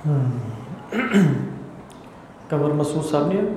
قمر مسعود صاحب نے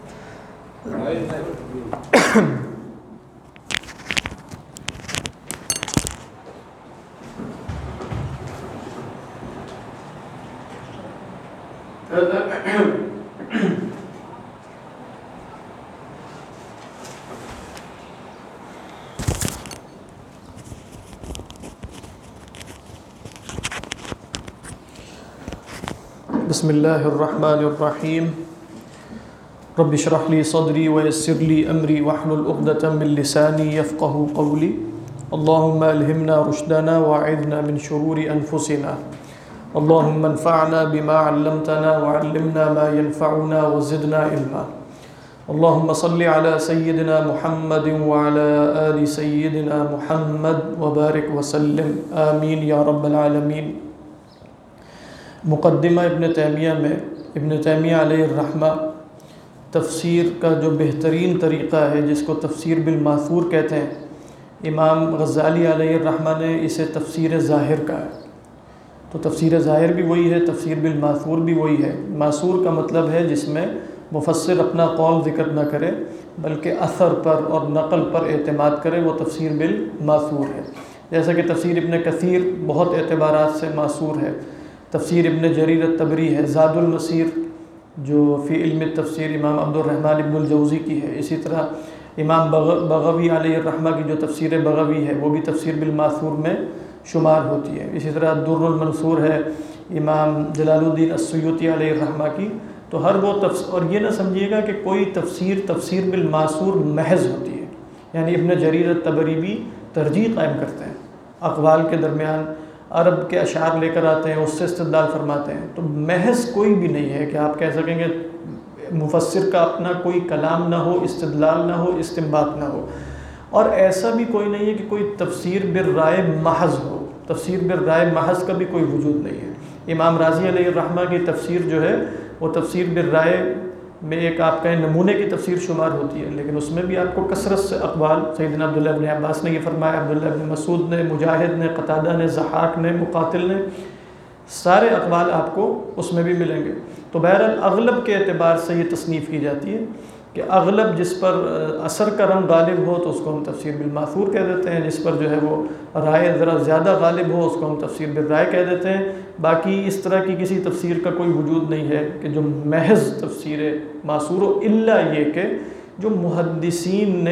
بسم اللہ الرحمن الرحیم رب اشرح لی صدری ویسر لی امری واحلل عقدۃ من لسانی یفقہوا قولی اللہم الہمنا رشدنا واعذنا من شرور انفسنا اللہم انفعنا بما علمتنا وعلمنا ما ينفعنا وزدنا علما اللہم صل علی سیدنا محمد وعلی آل سیدنا محمد وبارک وسلم آمین یا رب العالمین۔ مقدمہ ابن تیمیہ میں ابن تیمیہ علیہ الرحمہ تفسیر کا جو بہترین طریقہ ہے جس کو تفسیر بالماثور کہتے ہیں، امام غزالی علیہ الرحمہ نے اسے تفسیر ظاہر کہا ہے۔ تو تفسیر ظاہر بھی وہی ہے، تفسیر بالماثور بھی وہی ہے۔ معصور کا مطلب ہے جس میں مفسر اپنا قول ذکر نہ کرے بلکہ اثر پر اور نقل پر اعتماد کرے، وہ تفسیر بالماثور ہے۔ جیسا کہ تفسیر ابن کثیر بہت اعتبارات سے معصور ہے، تفسیر ابن جریر الطبری ہے، زاد المسیر جو فی علم تفسیر امام عبد الرحمن ابن الجوزی کی ہے، اسی طرح امام بغوی علیہ الرحمہ کی جو تفسیر بغوی ہے وہ بھی تفسیر بالماثور میں شمار ہوتی ہے۔ اسی طرح در المنصور ہے امام جلال الدین السیوطی علیہ الرحمہ کی۔ تو ہر وہ اور یہ نہ سمجھیے گا کہ کوئی تفسیر بالماثور محض ہوتی ہے، یعنی ابن جریر الطبری بھی ترجیح قائم کرتے ہیں، اقوال کے درمیان عرب کے اشعار لے کر آتے ہیں، اس سے استدلال فرماتے ہیں۔ تو محض کوئی بھی نہیں ہے کہ آپ کہہ سکیں گے مفسر کا اپنا کوئی کلام نہ ہو، استدلال نہ ہو، استنباط نہ ہو۔ اور ایسا بھی کوئی نہیں ہے کہ کوئی تفسیر بالرائے محض ہو، تفسیر بالرائے محض کا بھی کوئی وجود نہیں ہے۔ امام راضی علیہ الرحمہ کی تفسیر جو ہے وہ تفسیر بالرائے میں ایک آپ کہیں نمونے کی تفسیر شمار ہوتی ہے، لیکن اس میں بھی آپ کو کثرت سے اقوال، سیدنا عبداللہ ابن عباس نے یہ فرمایا، عبداللہ ابن مسعود نے، مجاہد نے، قتادہ نے، ضحاک نے، مقاتل نے، سارے اقوال آپ کو اس میں بھی ملیں گے۔ تو بہرحال اغلب کے اعتبار سے یہ تصنیف کی جاتی ہے کہ اغلب جس پر اثر کا رنگ غالب ہو تو اس کو ہم تفسیر بالماثور کہہ دیتے ہیں، جس پر جو ہے وہ رائے ذرا زیادہ غالب ہو اس کو ہم تفسیر بالرائے کہہ دیتے ہیں۔ باقی اس طرح کی کسی تفسیر کا کوئی وجود نہیں ہے کہ جو محض تفسیر معصور ہو، الا یہ کہ جو محدثین نے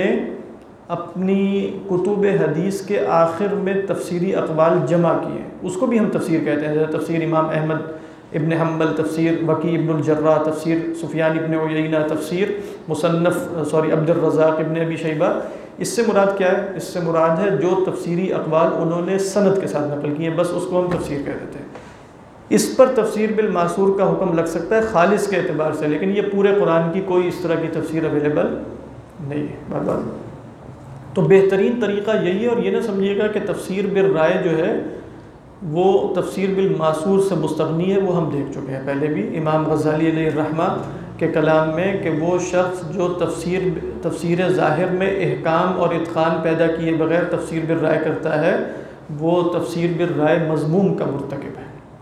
اپنی کتب حدیث کے آخر میں تفسیری اقوال جمع کیے اس کو بھی ہم تفسیر کہتے ہیں، جیسے تفسیر امام احمد ابن حنبل، تفسیر وکیع ابن الجراح، تفسیر سفیان ابن عیینہ، تفسیر عبد الرزاق ابن ابی شیبہ۔ اس سے مراد کیا ہے؟ اس سے مراد ہے جو تفسیری اقوال انہوں نے سند کے ساتھ نقل کیے، بس اس کو ہم تفسیر کہہ دیتے ہیں۔ اس پر تفسیر بالماثور کا حکم لگ سکتا ہے خالص کے اعتبار سے، لیکن یہ پورے قرآن کی کوئی اس طرح کی تفسیر اویلیبل نہیں ہے۔ بار بار تو بہترین طریقہ یہی ہے، اور یہ نہ سمجھیے گا کہ تفسیر بالرائے جو ہے وہ تفسیر بالماثور سے مستغنی ہے، وہ ہم دیکھ چکے ہیں پہلے بھی امام غزالی علیہ الرحمہ کے کلام میں، کہ وہ شخص جو تفسیر ظاہر میں احکام اور اتقان پیدا کیے بغیر تفسیر بالرائے کرتا ہے وہ تفسیر بالرائے مذموم کا مرتکب ہے۔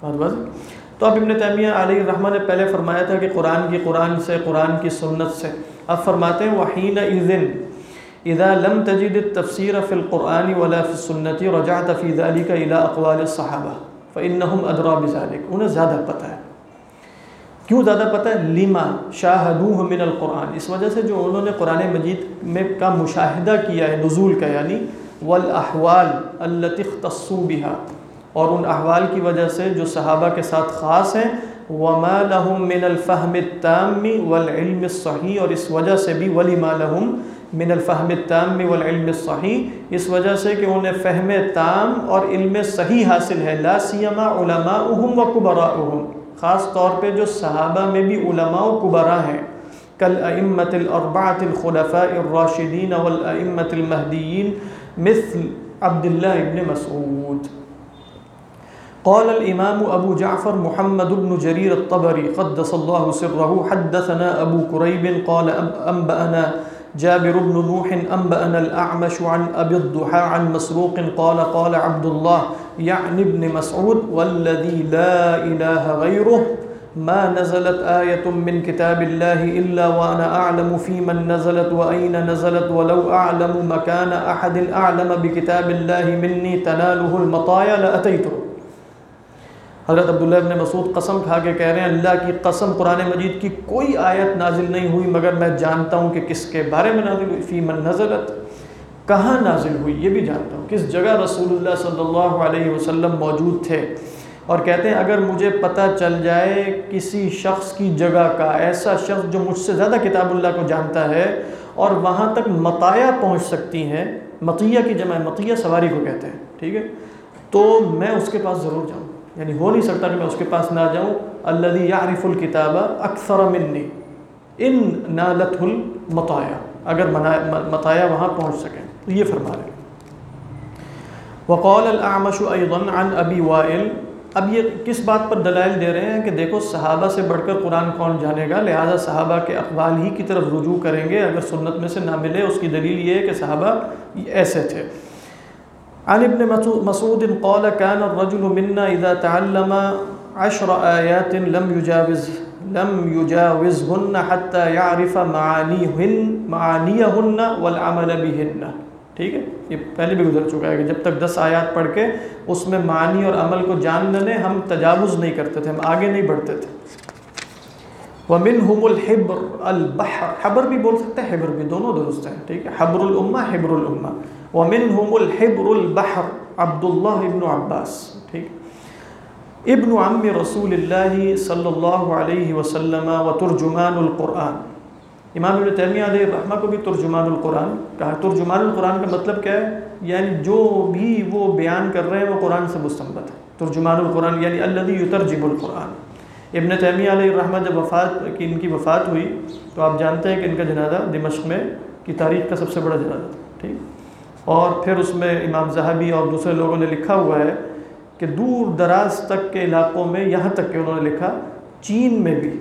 تو اب ابن تیمیہ علیہ الرحمہ نے پہلے فرمایا تھا کہ قرآن سے، قرآن کی سنت سے، اب فرماتے ہیں وَحِينَئِذٍ اذا لم تجد التفسير في القرآن ولا في السنة رجعت في ذلك الى اقوال الصحابہ فانهم ادرى بذلك۔ انہیں زیادہ پتہ ہے۔ کیوں زیادہ پتہ ہے؟ لما شاہدوه من القرآن، اس وجہ سے جو انہوں نے قرآن مجید میں کا مشاہدہ کیا ہے، نزول کا یعنی، والاحوال التي اختصوا بها، اور ان احوال کی وجہ سے جو صحابہ کے ساتھ خاص ہیں، وما لهم من الفهم التام والعلم الصحیح، اور اس وجہ سے بھی ولما لهم من الفہم التام والعلم الصحیح، اس وجہ سے کہ انہیں فہم تام اور علم صحیح حاصل ہے، لا سیما علماؤہم و کبراؤہم، خاص طور پہ جو صحابہ میں بھی علماء و کبراء ہیں، کالائمۃ الاربعۃ الخلفاء الراشدین والائمۃ المہدیین مثل عبداللہ ابن مسعود۔ قال الامام ابو جعفر محمد بن جریر الطبری قدس اللہ سرہ حدثنا ابو قریب قال انبأنا جابر بن نوح انبأنا الاعمش عن ابي الضحى عن مسروق قال قال عبد الله يعني ابن مسعود والذي لا اله غيره ما نزلت آیۃ من کتاب اللہ الا وانا اعلم فی من نزلت وأین نزلت ولو اعلم مکان احد اعلم بکتاب اللہ منی تنالہ المطایا لأتیتہ۔ حضرت عبداللہ ابن مسعود قسم کھا کے کہہ رہے ہیں اللہ کی قسم قرآن مجید کی کوئی آیت نازل نہیں ہوئی مگر میں جانتا ہوں کہ کس کے بارے میں نازل ہوئی، فی من نزلت، کہاں نازل ہوئی یہ بھی جانتا ہوں، کس جگہ رسول اللہ صلی اللہ علیہ وسلم موجود تھے۔ اور کہتے ہیں اگر مجھے پتہ چل جائے کسی شخص کی جگہ کا، ایسا شخص جو مجھ سے زیادہ کتاب اللہ کو جانتا ہے اور وہاں تک مطایا پہنچ سکتی ہیں، مطیہ کی جمع مطیہ سواری کو کہتے ہیں، ٹھیک ہے، تو میں اس کے پاس ضرور جاؤں، یعنی ہو نہیں سکتا کہ میں اس کے پاس نہ جاؤں۔ الذی یعرف الکتاب اکثر منی ان نالتہ المطایا، اگر مطایا وہاں پہنچ سکیں، تو یہ فرما رہے ہیں۔ وقال الاعمش ایضا عن ابی وائل، اب یہ کس بات پر دلائل دے رہے ہیں کہ دیکھو صحابہ سے بڑھ کر قرآن کون جانے گا، لہٰذا صحابہ کے اقوال ہی کی طرف رجوع کریں گے، اگر سنت میں سے نہ ملے اس کی دلیل یہ ہے کہ صحابہ ایسے تھے۔ عن ابن مسعود قال كان الرجل منا اذا تعلم 10 آیات لم يجاوزهن حتى يعرف معانیهن والعمل بهن، ٹھیک ہے، یہ پہلے بھی گزر چکا ہے کہ جب تک 10 آیات پڑھ کے اس میں معنی اور عمل کو جان لینے ہم تجاوز نہیں کرتے تھے، ہم آگے نہیں بڑھتے تھے۔ ومنهم الحبر البحر، حبر بھی بول سکتے ہیں، حبر بھی، دونوں درست ہیں، ٹھیک ہے، حبر الامہ حبر الامہ۔ ومنهم الحبر البحر عبداللہ ابن عباس، ٹھیک، ابن عم رسول اللہ صلی اللہ علیہ وسلم وترجمان القرآن۔ امام ابن تیمیہ علیہ الرحمہ کو بھی ترجمان القرآن کہا۔ ترجمان القرآن کا مطلب کیا ہے؟ یعنی جو بھی وہ بیان کر رہے ہیں وہ قرآن سے مستنبط ہے۔ ترجمان القرآن یعنی الذی یترجم القرآن۔ ابن تیمیہ علیہ الرحمہ جب ان کی وفات ہوئی تو آپ جانتے ہیں کہ ان کا جنازہ دمشق میں کی تاریخ کا سب سے بڑا جنازہ تھا، ٹھیک، اور پھر اس میں امام ذہبی اور دوسرے لوگوں نے لکھا ہوا ہے کہ دور دراز تک کے علاقوں میں، یہاں تک کہ انہوں نے لکھا چین میں بھی،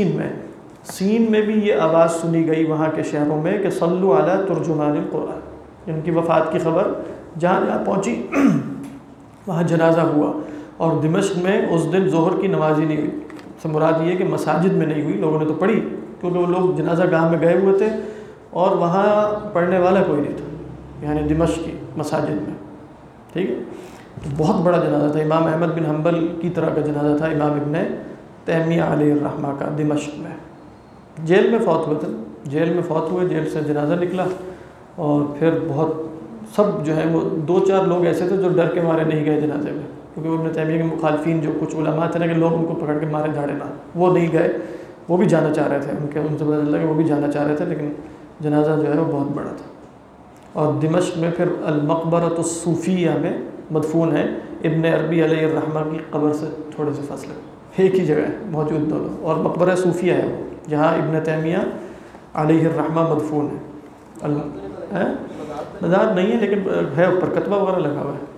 سین میں بھی یہ آواز سنی گئی وہاں کے شہروں میں کہ صلو علی ترجمان القرآن۔ ان کی وفات کی خبر جہاں جہاں پہنچی وہاں جنازہ ہوا، اور دمشق میں اس دن ظہر کی نماز ہی نہیں ہوئی۔ سے مراد یہ ہے کہ مساجد میں نہیں ہوئی، لوگوں نے تو پڑھی کیونکہ وہ لوگ جنازہ گاہ میں گئے ہوئے تھے اور وہاں پڑھنے والا کوئی نہیں تھا، یعنی دمشق کی مساجد میں، ٹھیک ہے، تو بہت بڑا جنازہ تھا، امام احمد بن حنبل کی طرح کا جنازہ تھا امام ابن تیمیہ علیہ الرحمہ کا، دمشق میں۔ جیل میں فوت ہوئے تھے، جیل میں فوت ہوئے، جیل سے جنازہ نکلا، اور پھر بہت سب جو ہے وہ 2-4 لوگ ایسے تھے جو ڈر کے مارے نہیں گئے جنازے میں، کیونکہ ابن تیمیہ کے مخالفین جو کچھ علماء تھے نا کہ لوگ ان کو پکڑ کے مارے دھاڑے نہ، وہ نہیں گئے، وہ بھی جانا چاہ رہے تھے، ان سے پتہ چلا کہ وہ بھی جانا چاہ رہے تھے، لیکن جنازہ جو ہے وہ بہت بڑا تھا۔ اور دمشق میں پھر المقبرۃ الصوفیہ میں مدفون ہے، ابن عربی علیہ الرحمہ کی قبر سے تھوڑے سے فاصلے، ایک ہی جگہ ہے موجود دونوں، اور مقبرہ صوفیہ ہے وہ جہاں ابن تیمیہ علیہ الرحمہ مدفون ہے۔ مزار نہیں ہے لیکن ہے، اوپر کتبہ وغیرہ لگا ہوا ہے۔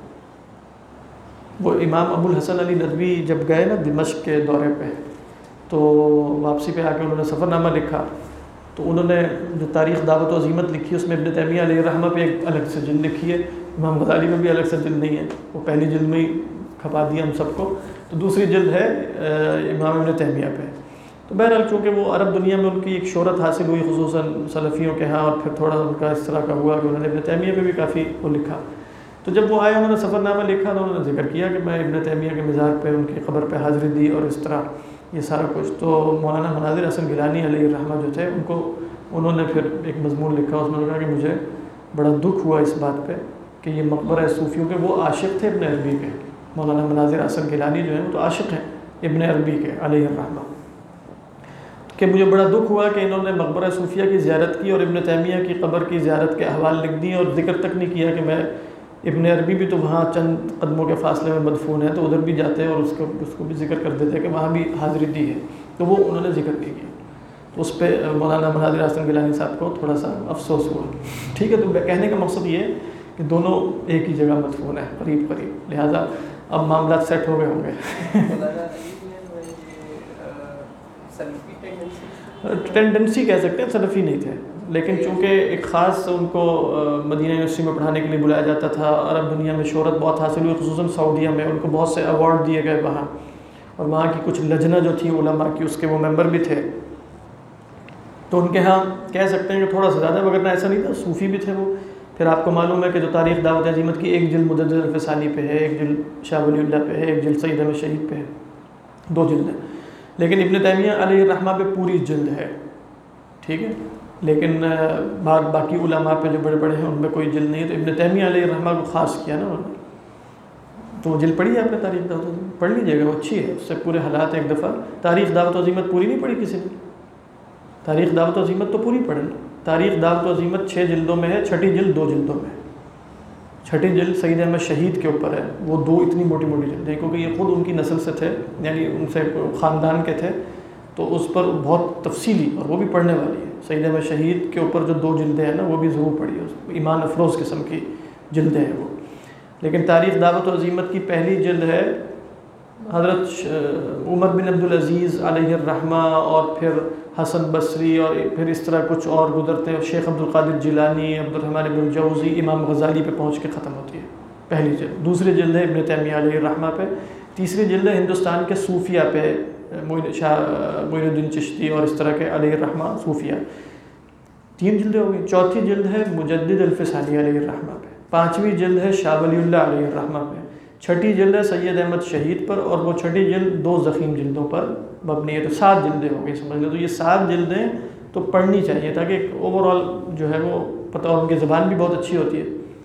وہ امام ابو الحسن علی ندوی جب گئے نا دمشق کے دورے پہ، تو واپسی پہ آ کے انہوں نے سفر نامہ لکھا، تو انہوں نے جو تاریخ دعوت و عظیمت لکھی اس میں ابن تیمیہ علیہ الرحمہ پہ ایک الگ سے جلد لکھی ہے، امام غزالی میں بھی الگ سے جلد نہیں ہے، وہ پہلی جلد میں ہی کھپا دیا ہم سب کو، تو دوسری جلد ہے امام ابن تیمیہ پہ۔ تو بہرحال چونکہ وہ عرب دنیا میں ان کی ایک شہرت حاصل ہوئی خصوصاً سلفیوں کے ہاں، اور پھر تھوڑا ان کا اس طرح کا ہوا کہ انہوں نے ابن تیمیہ پہ بھی کافی وہ لکھا، تو جب وہ آئے انہوں نے سفر نامہ لکھا تو انہوں نے ذکر کیا کہ میں ابن تیمیہ کے مزار پہ ان کی قبر پہ حاضری دی اور اس طرح یہ سارا کچھ۔ تو مولانا مناظر حسن گیلانی علیہ الرحمہ جو تھے انہوں نے پھر ایک مضمون لکھا، اس میں کہا کہ مجھے بڑا دکھ ہوا اس بات پہ کہ یہ مقبرہ صوفیوں کے، وہ عاشق تھے ابن عربی کے، مولانا مناظر حسن گیلانی جو ہیں وہ تو عاشق ہیں ابن عربی کے علیہ الرحمہ، کہ مجھے بڑا دکھ ہوا کہ انہوں نے مقبرہ صوفیہ کی زیارت کی اور ابن تیمیہ کی قبر کی زیارت کے احوال لکھ دیے، اور ذکر تک نہیں کیا کہ میں ابن عربی بھی تو وہاں چند قدموں کے فاصلے میں مدفون ہے، تو ادھر بھی جاتے اور اس کو بھی ذکر کر دیتے کہ وہاں بھی حاضری دی ہے، تو وہ انہوں نے ذکر نہیں کیا، تو اس پہ مولانا مناظر حسن گیلانی صاحب کو تھوڑا سا افسوس ہوا، ٹھیک ہے۔ تو کہنے کا مقصد یہ ہے کہ دونوں ایک ہی جگہ مدفون ہیں، قریب قریب، لہٰذا اب معاملات سیٹ ہو گئے ہوں گے۔ ٹینڈنسی کہہ سکتے ہیں، سلفی نہیں تھے، لیکن چونکہ ایک خاص ان کو مدینہ یونیورسٹی میں پڑھانے کے لیے بلایا جاتا تھا، عرب دنیا میں شہرت بہت حاصل ہوئی، خصوصاً سعودیہ میں ان کو بہت سے ایوارڈ دیے گئے وہاں، اور وہاں کی کچھ لجنہ جو تھی علماء کی اس کے وہ ممبر بھی تھے، تو ان کے ہاں کہہ سکتے ہیں کہ تھوڑا سا زیادہ، وغیرہ ایسا نہیں تھا، صوفی بھی تھے وہ۔ پھر آپ کو معلوم ہے کہ جو تاریخ دعوت عزیمت کی ایک جلد مجدد الفسانی پہ ہے، ایک جلد شاہ ولی اللہ پہ ہے، ایک جلد سید احمد شہید پہ ہے، 2 جلد ہیں، لیکن ابن تیمیہ علیہ الرحمہ پہ پوری جلد ہے، ٹھیک ہے، لیکن باقی علماء پہ جو بڑے بڑے ہیں ان میں کوئی جلد نہیں ہے، تو ابن تیمیہ علیہ الرحمہ کو خاص کیا نا انہوں نے۔ تو وہ جلد پڑھی ہے آپ نے تاریخ دعوت عزیمت؟ پڑھ لیجیے گا، وہ اچھی ہے، اس سے پورے حالات ایک دفعہ۔ تاریخ دعوت عزیمت پوری نہیں پڑھی کسی نے؟ تاریخ دعوت عزیمت تو پوری پڑھیں۔ تاریخ دعوت عزیمت 6 جلدوں میں ہے، چھٹی جلد 2 جلدوں میں ہے۔ چھٹی جلد سید احمد شہید کے اوپر ہے، وہ 2 اتنی موٹی موٹی جلدیں، کیونکہ یہ خود ان کی نسل سے تھے، یعنی ان سے خاندان کے تھے، تو اس پر بہت تفصیلی، اور وہ بھی پڑھنے والی ہے۔ سید احمد شہید کے اوپر جو 2 جلدیں ہیں نا، وہ بھی ضرور پڑھیے، ایمان افروز قسم کی جلدیں ہیں وہ۔ لیکن تاریخ دعوت عزیمت کی پہلی جلد ہے حضرت عمر بن عبدالعزیز علیہ الرحمہ، اور پھر حسن بصری، اور پھر اس طرح کچھ اور گزرتے ہیں، شیخ عبدالقادر جیلانی، عبدالرحمن ابن الجوزی، امام غزالی پہ پہنچ کے ختم ہوتی ہے پہلی جلد۔ دوسری جلد ہے ابن تیمیہ علیہ الرحمہ پہ، تیسری جلد ہے ہندوستان کے صوفیہ پہ، معین الدین چشتی اور اس طرح کے علیہ الرحمہ صوفیہ، 3 جلدیں ہو گئی۔ چوتھی جلد ہے مجدد الفسانی علیہ الرحمہ پہ، 5ویں جلد ہے شاہ ولی اللہ علیہ الرحمہ پہ، 6ٹھی جلد ہے سید احمد شہید پر، اور وہ 6ٹھی جلد 2 ضخیم جلدوں پر مبنی ہے، تو 7 جلدیں ہو گئی سمجھ لیں۔ تو یہ 7 جلدیں تو پڑھنی چاہیے تاکہ اوور آل جو ہے وہ پتہ، اور ان کی زبان بھی بہت اچھی ہوتی ہے،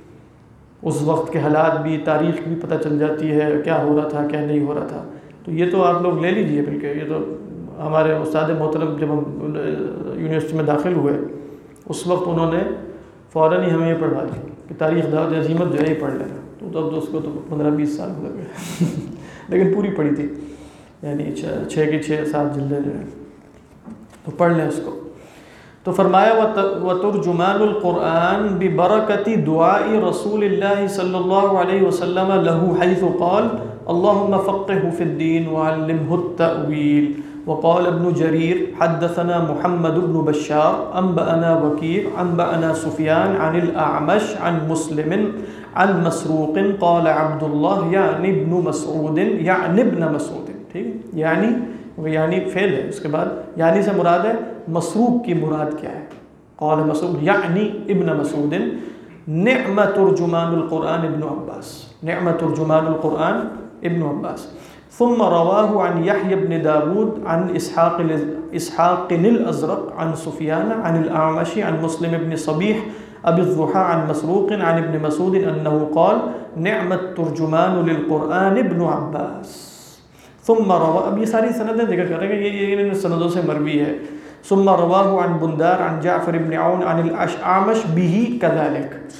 اس وقت کے حالات بھی، تاریخ بھی پتہ چل جاتی ہے، کیا ہو رہا تھا کیا نہیں ہو رہا تھا۔ تو یہ تو آپ لوگ لے لیجئے، بلکہ یہ تو ہمارے استاد محترم جب ہم یونیورسٹی میں داخل ہوئے اس وقت انہوں نے فوراً ہی ہمیں یہ پڑھوا دی کہ تاریخ دعوت عزیمت جو ہے یہ پڑھ لینا، تو اب اس کو تو 15-20 سال گزر گئے لیکن پوری پڑھی تھی، یعنی 6 کی 6-7 جلدیں جو ہیں، تو پڑھ لیں اس کو۔ تو فرمایا وَتُرْجُمَانُ الْقُرْآنِ بِبَرَكَةِ دُعَاءِ رَسُولِ اللَّهِ صلی اللہ علیہ وسلم لَهُ حَيْثُ قال اللهم فقهه في الدين وعلمه التأويل۔ وقال ابن جرير حدثنا محمد بن بشار أنبأنا وكيع أنبأنا سفيان عن الأعمش عن مسلم عن مسروق قال عبد الله يعني ابن مسعود يعني ابن مسعود، ٹھیک، یعنی فعل ہے، اس کے بعد یعنی سے مراد ہے مسروق کی مراد کیا ہے، قال مسروق یعنی ابن مسعود نعم ترجمان القرآن ابن عباس، نعم ترجمان القرآن ابن عباس۔ ثم رواه عن يحيى بن داود عن إسحاق الأزرق عن سفيان عن الأعمش عن مسلم بن صبيح أبي الضحى عن مسروق عن ابن مسعود أنه قال نعم الترجمان للقرآن ابن عباس۔ ثم رواه، اب یہ ساری سندیں ذکر کر رہے ہیں کہ یہ ان سندوں سے مروی ہے۔ ثم رواه عن بندار عن جعفر بن عون عن الأعمش به كذلك،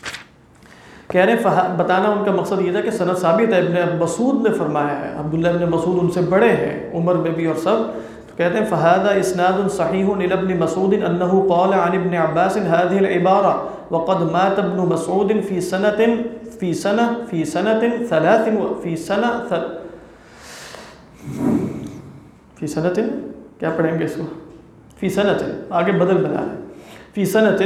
کہہ رہے ہیں بتانا ان کا مقصد یہ تھا کہ سند ثابت ہے، ابن مسعود نے فرمایا ہے، عبداللہ ابن مسعود ان سے بڑے ہیں عمر میں بھی اور سب، تو کہتے ہیں فَهَذَا إِسْنَادٌ صَحِيحٌ إِلَى ابْنِ مَسْعُودٍ أَنَّهُ قَالَ عَنِ ابْنِ عَبَّاسٍ هَذِهِ الْعِبَارَةِ وَقَدْ مَاتَ ابْنُ مَسْعُودٍ فِي سَنَةٍ کیا پڑھیں گے اس کو، فی سنت، آگے بدل بنا ہے، فی سنت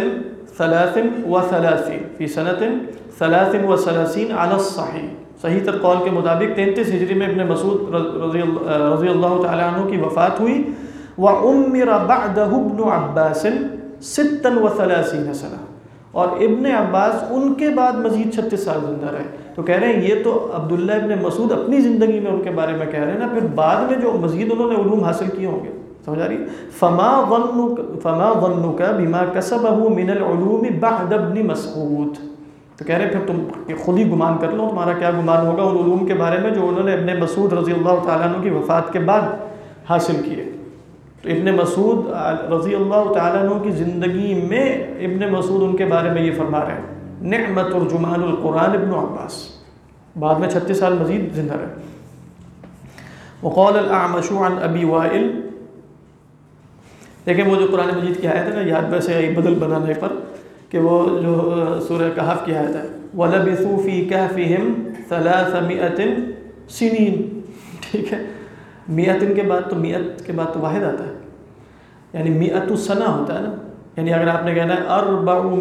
33 فی سنت 33 علی الصحیح، صحیح تر قول کے مطابق 33 ہجری میں ابن مسعود رضی اللہ تعالی عنہ کی وفات ہوئی۔ وعمر بعدہ ابن عباس 36 سنہ، اور ابن عباس ان کے بعد مزید 36 سال زندہ رہے۔ تو کہہ رہے ہیں یہ تو عبداللہ ابن مسعود اپنی زندگی میں ان کے بارے میں کہہ رہے ہیں نا، پھر بعد میں جو مزید انہوں نے علوم حاصل کیے ہوں گے، سمجھ آ رہی ہے؟ فما ظنک بما کسبہ من العلوم بعد ابن مسعود، تو کہہ رہے ہیں پھر تم خود ہی گمان کر لو، تمہارا کیا گمان ہوگا ان علوم کے بارے میں جو انہوں نے ابن مسعود رضی اللہ تعالیٰ عنہ کی وفات کے بعد حاصل کیے۔ تو ابن مسعود رضی اللہ تعالیٰ عنہ کی زندگی میں ابن مسعود ان کے بارے میں یہ فرما رہے ہیں نعم ترجمان القرآن ابن عباس، بعد میں 36 سال مزید زندہ رہے۔ وقال الأعمش عن ابی وائل، دیکھیں وہ جو قرآن مجید کی آیت ہے نا، یاد ویسے بدل بنانے پر، کہ وہ جو سورہ کہف کی آیت ہے وَلَبِثُوا فِي كَهْفِهِمْ 300 سنین، ٹھیک ہے، میتن کے بعد تو میت کے بعد تو واحد آتا ہے، یعنی میت سنہ ہوتا ہے نا، یعنی اگر آپ نے کہنا ہے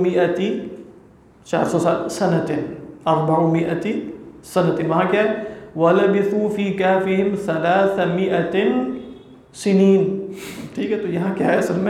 400 سال سنتن، 400 سنتن، وہاں کیا ہے وَلَبِثُوا فِي كَهْفِهِمْ 300 سنین. ٹھیک ہے، تو یہاں کیا ہے اصل میں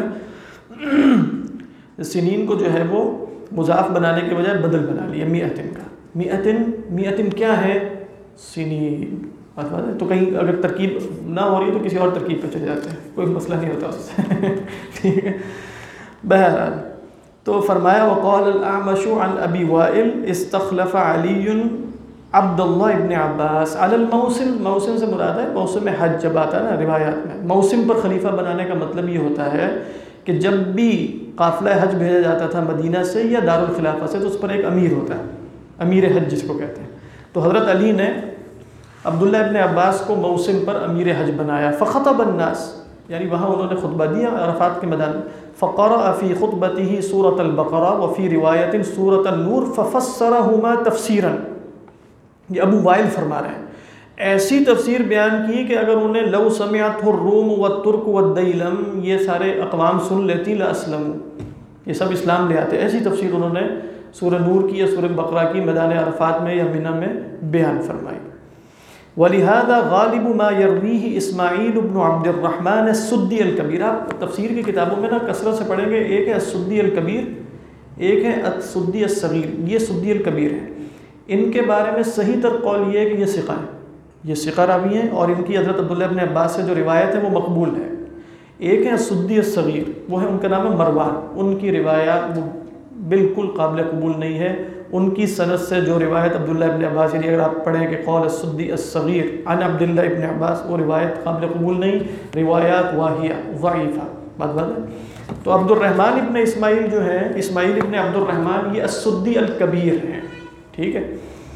سنین کو جو ہے وہ مضاف بنانے کے بجائے بدل بنا لیا مئتن کا. مئتن کیا ہے؟ سنین. تو کہیں اگر ترکیب نہ ہو رہی ہے تو کسی اور ترکیب پہ چلے جاتے ہیں، کوئی مسئلہ نہیں ہوتا اس سے. ٹھیک ہے. بہرحال تو فرمایا وقال الاعمش عن ابی وائل استخلف علی عبد اللہ ابن عباس علی الموسم. موسم سے مراد ہے موسم حج. جب آتا ہے نا روایات میں موسم پر خلیفہ بنانے کا مطلب یہ ہوتا ہے کہ جب بھی قافلہ حج بھیجا جاتا تھا مدینہ سے یا دارالخلافہ سے تو اس پر ایک امیر ہوتا ہے، امیر حج جس کو کہتے ہیں. تو حضرت علی نے عبداللہ ابن عباس کو موسم پر امیر حج بنایا. فخطب الناس، یعنی وہاں انہوں نے خطبہ دیا عرفات کے میدان میں. فقرأ فی خطبته سورۃ البقرہ وفی روایت سورۃ النور ففسرہما تفسیرا. یہ ابو وائل فرما رہے ہیں ایسی تفسیر بیان کی کہ اگر انہیں لو سمعتہ الروم والترک والدیلم، یہ سارے اقوام سن لیتی لاسلموا، یہ سب اسلام لے آتے. ایسی تفسیر انہوں نے سورہ نور کی یا سورہ بقرہ کی میدان عرفات میں یا منی میں بیان فرمائی. وَلِهَذَا غَالِبُ مَا يَرْوِيهِ إِسْمَاعِيلُ بْنُ عَبْدِ الرَّحْمَنِ السُّدِّي الْكَبِيرِ. آپ تفسیر کی کتابوں میں نا کثرت سے پڑھیں گے، ایک ہے السُّدِّي الْكَبِير، ایک ہے السُّدِّي الصغیر. یہ سُدِّي الْكَبِير ہے. ان کے بارے میں صحیح تر قول یہ ہے کہ یہ ثقہ ہیں، یہ ثقہ راوی ہیں، اور ان کی حضرت عبداللہ ابن عباس سے جو روایت ہے وہ مقبول ہے. ایک ہے السُّدِّي الصغیر، وہ ہے ان کا نام ہے مروان. ان کی روایات وہ بالکل قابل قبول نہیں ہے. ان کی سند سے جو روایت عبداللہ ابن عباس، یعنی اگر آپ پڑھیں کہ قول السُّدِّي الصغیر عن عبداللہ ابن عباس، وہ روایت قابل قبول نہیں، روایات واہیہ ضعیفہ. بات ہے. تو عبد الرحمن ابن اسماعیل جو ہے، اسماعیل ابن عبد الرحمن، یہ السُّدِّي الکبیر ہیں. ٹھیک ہے.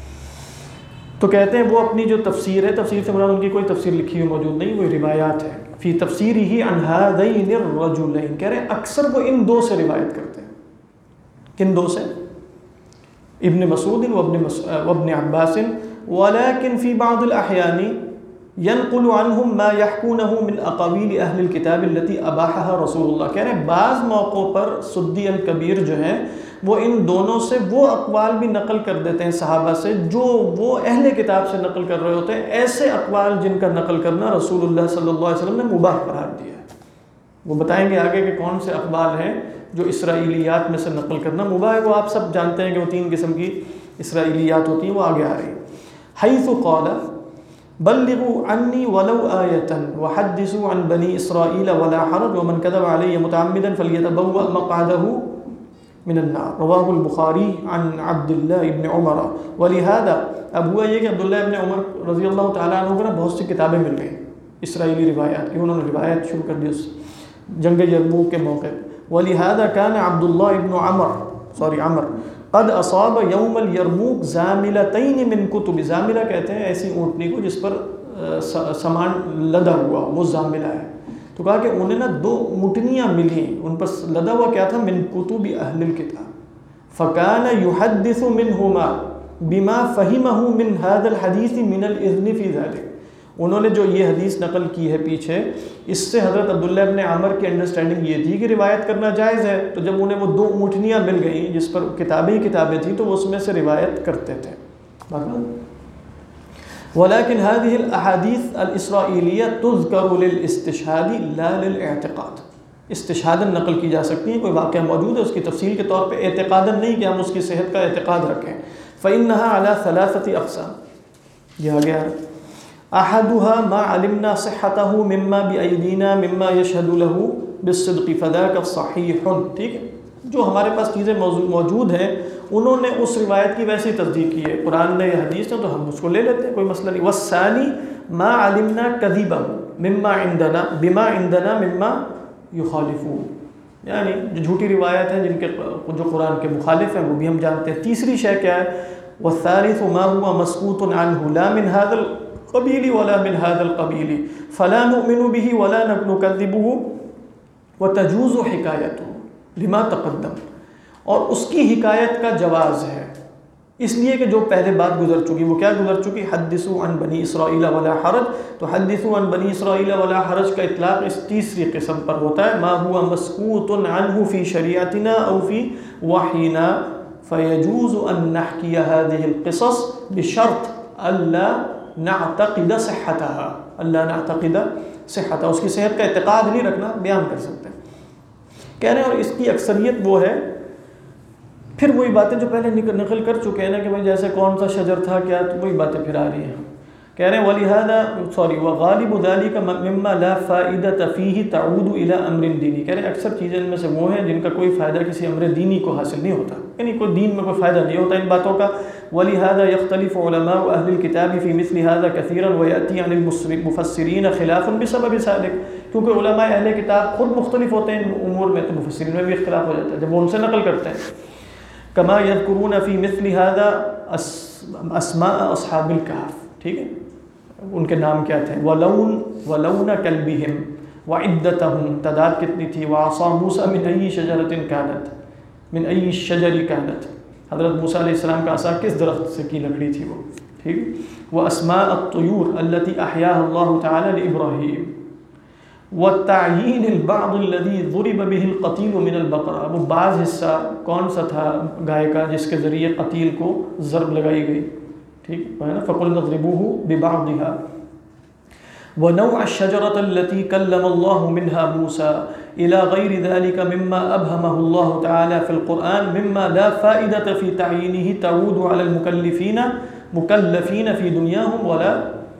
تو کہتے ہیں وہ اپنی جو تفسیر ہے، تفسیر سے مراد ان کی کوئی تفسیر لکھی ہوئی موجود نہیں، وہ روایات ہے. فی تفسیرہ عن ہذین الرجلین، کہہ رہے ہیں اکثر وہ ان دو سے روایت کرتے ہیں. کن دو سے؟ ابن مسعود وابن عباس. ولكن في بعض الأحيان ينقل عنهم ما يحكونه من أقاويل أهل الكتاب التي أباحها رسول الله. کہہ رہے ہیں بعض موقعوں پر سدی الکبیر جو ہیں وہ ان دونوں سے وہ اقوال بھی نقل کر دیتے ہیں صحابہ سے جو وہ اہل کتاب سے نقل کر رہے ہوتے ہیں، ایسے اقوال جن کا نقل کرنا رسول اللہ صلی اللہ علیہ وسلم نے مباح قرار دیا ہے. وہ بتائیں گے آگے کہ کون سے اقوال ہیں جو اسرائیلیات میں سے نقل کرنا مباح ہے. وہ آپ سب جانتے ہیں کہ وہ 3 قسم کی اسرائیلیات ہوتی ہیں، وہ آگے آ رہی ہیں. حیث قال بلغوا عنی ولو آیۃ وحدثوا عن بنی اسرائیل ولا حرج ومن کذب علی متعمدا فلیتبوأ مقعدہ من النار. رواہ البخاری عن عبداللہ ابن عمر. ولہذا اب ہوا یہ کہ عبداللہ ابن عمر رضی اللہ تعالیٰ عنہ کو بہت سی کتابیں مل گئی اسرائیلی روایات کی، انہوں نے روایت شروع کر دی اس جنگ یرموک کے موقع پہ. ولہذا کان عبداللہ ابن عمر قد اصاب یوم الیرموک زاملتین من کتب. زاملہ کہتے ہیں ایسی اونٹنی کو جس پر سامان لدا ہوا، وہ زاملہ ہے. تو کہا کہ انہیں نا 2 مٹنیاں ملی، ان پر لدا ہوا کیا تھا؟ من کتب اہل الکتاب. فکان یحدث منہما بما فہمہ من هذا الحدیث من الاذن فی ذلک. انہوں نے جو یہ حدیث نقل کی ہے پیچھے، اس سے حضرت عبداللہ ابن عمر کی انڈرسٹینڈنگ یہ تھی کہ روایت کرنا جائز ہے. تو جب انہیں وہ 2 اونٹنیاں مل گئیں جس پر کتابیں تھیں تو وہ اس میں سے روایت کرتے تھے. ولیکن هذه الاحادیث الاسرائیلیہ تذکر للاستشہاد لا للاعتقاد. استشہاداً نقل کی جا سکتی ہیں، کوئی واقعہ موجود ہے اس کی تفصیل کے طور پہ، اعتقاداً نہیں کہ ہم اس کی صحت کا اعتقاد رکھیں. فإنها على 3 اقسام. یہ آگے آ رہا ہے. احدها ما علمنا صحته مما بأيدينا مما يشهد له بالصدق فذاك صحيح. ٹھیک ہے، جو ہمارے پاس چیزیں موجود ہیں انہوں نے اس روایت کی ویسی تصدیق کی ہے، قرآن نے یا حدیث نے، تو ہم اس کو لے لیتے ہیں، کوئی مسئلہ نہیں. والثاني ما علمنا كذبا مما عندنا بما عندنا مما يخالفون. یعنی جو جھوٹی روایت ہیں جن کے جو قرآن کے مخالف ہیں وہ بھی ہم جانتے ہیں. تیسری شے کیا ہے؟ والثالث ما هو مسكوت عنه لا من هذا القبيل ولا من هذا القبيل فلا نؤمن به ولا نكذبه وتجوز حكايته لما تقدم. اور اس کی حکایت کا جواز ہے اس لیے کہ جو پہلے بات گزر چکی، وہ کیا گزر چکی؟ حدثوا عن بنی اسرائیل ولا حرج. تو حدثوا عن بنی اسرائیل ولا حرج کا اطلاق اس تیسری قسم پر ہوتا ہے، ما هو مسکوت عنه في شریعتنا او في وحینا فيجوز ان نحكي هذه القصص بشرط الا نعتقد صحتها، اللہ نعتقد صحتها، اس کی صحت کا اعتقاد نہیں رکھنا، بیان کر سکتے ہیں. کہہ رہے ہیں اور اس کی اکثریت وہ ہے، پھر وہی باتیں جو پہلے نقل کر چکے ہیں نا کہ بھائی جیسے کون سا شجر تھا کیا، تو وہی باتیں پھر آ رہی ہیں. کہہ رہے ہیں وغالب ذلك مما لا فائدة فيه تعود الى امر دینی. کہہ رہے ہیں اکثر چیزیں ان میں سے وہ ہیں جن کا کوئی فائدہ کسی امر دینی کو حاصل نہیں ہوتا، یعنی کوئی دین میں کوئی فائدہ نہیں ہوتا ان باتوں کا. ولهذا يختلف علماء اهل الكتاب في مثل هذا كثيرا وياتي عن المفسرين خلاف بسبب ذلك. کیونکہ علماء اہل کتاب خود مختلف ہوتے ہیں ان امور میں، تو مفسرین میں بھی اختلاف ہو جاتا ہے جب وہ ان سے نقل کرتے ہیں. كما يذكرون في مثل هذا اسماء اصحاب الكهف، ٹھیک ہے، ان کے نام کیا تھے، ولون کلبہم وعدتہم، تعداد کتنی تھی، وعصا موسیٰ من ای شجرۃ کانت، من ای الشجر کانت، حضرت موسیٰ علیہ السلام کا عصا کس درخت سے کی لکڑی تھی وہ، ٹھیک. واسماء الطیور التي احیاها اللہ تعالی لابراہیم، والتعیین البعض الذي ضرب به القتیل من البقرہ، وہ بعض حصہ کون سا تھا گائے کا جس کے ذریعے قتیل کو ضرب لگائی گئی، ٹھیک ہے نا. فقلنا اضربوه ببعضها. ونوع الشجرة التي كلم الله منها موسى إلى غير ذلك مما أبهمه الله تعالى في القرآن مما لا فائدة في تعيينه تعود على المكلفين في دنياهم ولا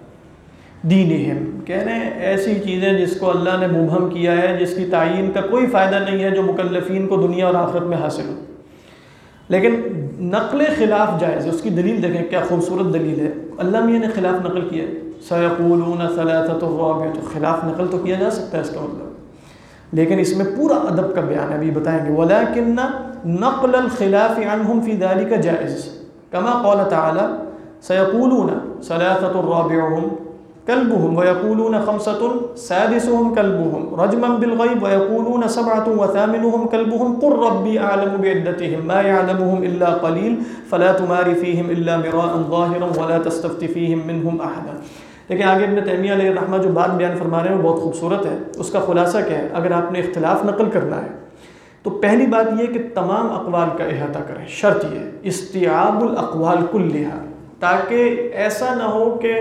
دینہم. کہہ رہے ہیں ایسی چیزیں جس کو اللہ نے مبہم کیا ہے، جس کی تعین کا کوئی فائدہ نہیں ہے، جو مکلفین کو دنیا اور آخرت میں حاصل ہو. لیکن نقل خلاف جائز ہے. اس کی دلیل دیکھیں کیا خوبصورت دلیل ہے. اللہ میاں نے خلاف نقل کیا ہے، سیقولون ثلاثۃ رابعۃ، تو خلاف نقل تو کیا جا سکتا ہے اس کا مطلب، لیکن اس میں پورا ادب کا بیان ہے، ابھی بتائیں گے. ولکن نقل الخلاف عنہم فی ذلک جائز کما قال تعالی سیقولون ثلاثۃ رابعہم کلبہم ویقولون خمسۃ سادسہم کلبہم رجما بالغیب ویقولون سبعۃ وثامنہم کلبہم قل ربی اعلم بعدتہم ما یعلمہم الا قلیل فلا تمار فیہم الا مراء ظاہرا ولا تستفت فیہم منہم احدا. لیکن آگے ابن تیمیہ علیہ الرحمہ جو بات بیان فرما رہے ہیں وہ بہت خوبصورت ہے. اس کا خلاصہ کیا ہے؟ اگر آپ نے اختلاف نقل کرنا ہے تو پہلی بات یہ کہ تمام اقوال کا احاطہ کریں. شرط یہ استیعاب الاقوال کلھا، تاکہ ایسا نہ ہو کہ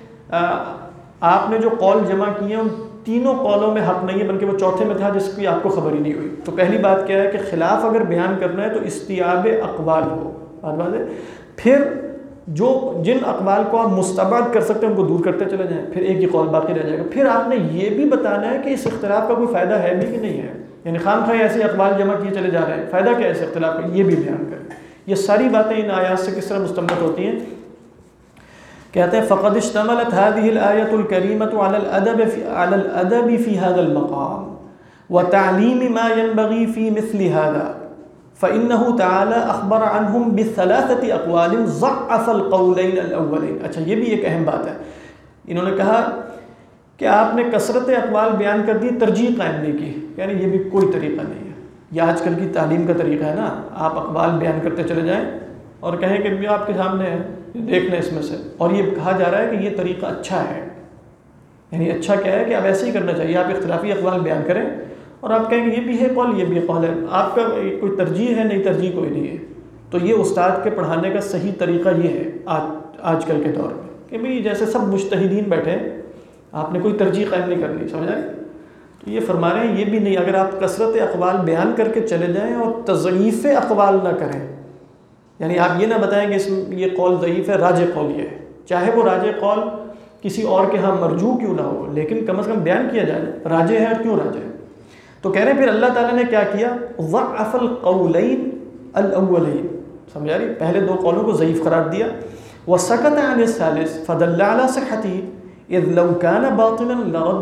آپ نے جو قول جمع کیے ہیں ان تینوں قولوں میں حق نہیں ہے بلکہ وہ چوتھے میں تھا جس کی آپ کو خبر ہی نہیں ہوئی. تو پہلی بات کیا ہے کہ خلاف اگر بیان کرنا ہے تو استیعاب اقوال ہو. بات ہے پھر جو جن اقوال کو آپ مستبعد کر سکتے ہیں ان کو دور کرتے چلے جائیں، پھر ایک ہی قول باقی رہ جائے گا. پھر آپ نے یہ بھی بتانا ہے کہ اس اختلاف کا کوئی فائدہ ہے بھی کہ نہیں ہے، یعنی خام خواہ ایسے اقوال جمع کیے چلے جا رہے ہیں، فائدہ کیا ہے اس اختلاف کا، یہ بھی بیان کریں. یہ ساری باتیں ان آیات سے کس طرح مستنبط ہوتی ہیں. کہتے ہیں فقد اشتملت هذه الآية الكريمة على الأدب في هذا المقام وتعليم ما ينبغي في مثل هذا فإنه تعالى أخبر عنهم بثلاثة أقوال ضعف القولين الأولين. اچھا یہ بھی ایک اہم بات ہے. انہوں نے کہا کہ آپ نے کثرت اقوال بیان کر دی، ترجیح قائم نہیں کی، یعنی یہ بھی کوئی طریقہ نہیں ہے. یہ آج کل کی تعلیم کا طریقہ ہے نا، آپ اقوال بیان کرتے چلے جائیں اور کہیں کہ بھی آپ کے سامنے ہے دیکھ لیں اس میں سے، اور یہ کہا جا رہا ہے کہ یہ طریقہ اچھا ہے. یعنی اچھا کیا ہے کہ آپ ایسے ہی کرنا چاہیے، آپ اختلافی اقوال بیان کریں اور آپ کہیں کہ یہ بھی ہے قول، یہ بھی قول ہے، آپ کا کوئی ترجیح ہے نہیں، ترجیح کوئی نہیں ہے. تو یہ استاد کے پڑھانے کا صحیح طریقہ یہ ہے آج کل کے دور میں کہ بھئی جیسے سب مجتہدین بیٹھے ہیں، آپ نے کوئی ترجیح قائم نہیں کرنی، سمجھ آئے. تو یہ فرما رہے ہیں یہ بھی نہیں، اگر آپ کثرت اقوال بیان کر کے چلے جائیں اور تضعیف اقوال نہ کریں، یعنی آپ یہ نہ بتائیں کہ اس یہ قول ضعیف ہے، راجح قول یہ ہے، چاہے وہ راجح قول کسی اور کے ہاں مرجوح کیوں نہ ہو، لیکن کم از کم بیان کیا جائے راجح ہے اور کیوں راجح ہے. تو کہہ رہے ہیں پھر اللہ تعالیٰ نے کیا کیا، ضعف القولین الاولین، سمجھا رہی، پہلے دو قولوں کو ضعیف قرار دیا. وسکت عن الثالث فدل على صحته اذ لو كان باطلا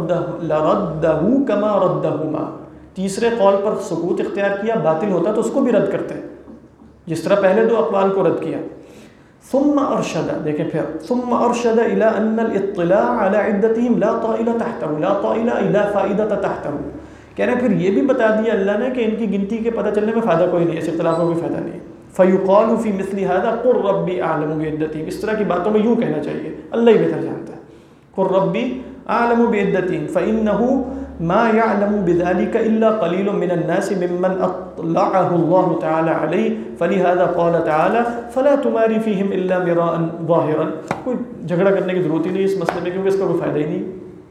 لرده كما ردهما. تیسرے قول پر سکوت اختیار کیا، باطل ہوتا تو اس کو بھی رد کرتے جس طرح پہلے دو اقوال کو رد کیا. ثم ارشد، دیکھیں پھر ثم ارشد الى ان الاطلاع على عدتهم لا طائل تحته، لا طائل الى فائدة تحته. کہہ رہے ہیں پھر یہ بھی بتا دیا اللہ نے کہ ان کی گنتی کے پتہ چلنے میں فائدہ کوئی نہیں ہے، اس اختلاف میں کوئی فائدہ نہیں. فیقال فی مثل هذا قل ربی اعلم بعدتهم، اس طرح کی باتوں میں یوں کہنا چاہیے، اللہ ہی بہتر جانتا ہے. قل ربی اعلم بعدتهم فانه ما يعلم بذلك الا قليل من الناس ممن اطلعه الله تعالى عليه فلهذا قال تعالى فلا تماري فيهم الا مراء ظاهرا. کوئی جھگڑا کرنے کی ضرورت ہی نہیں اس مسئلے میں کیونکہ اس کا کوئی فائدہ ہی نہیں.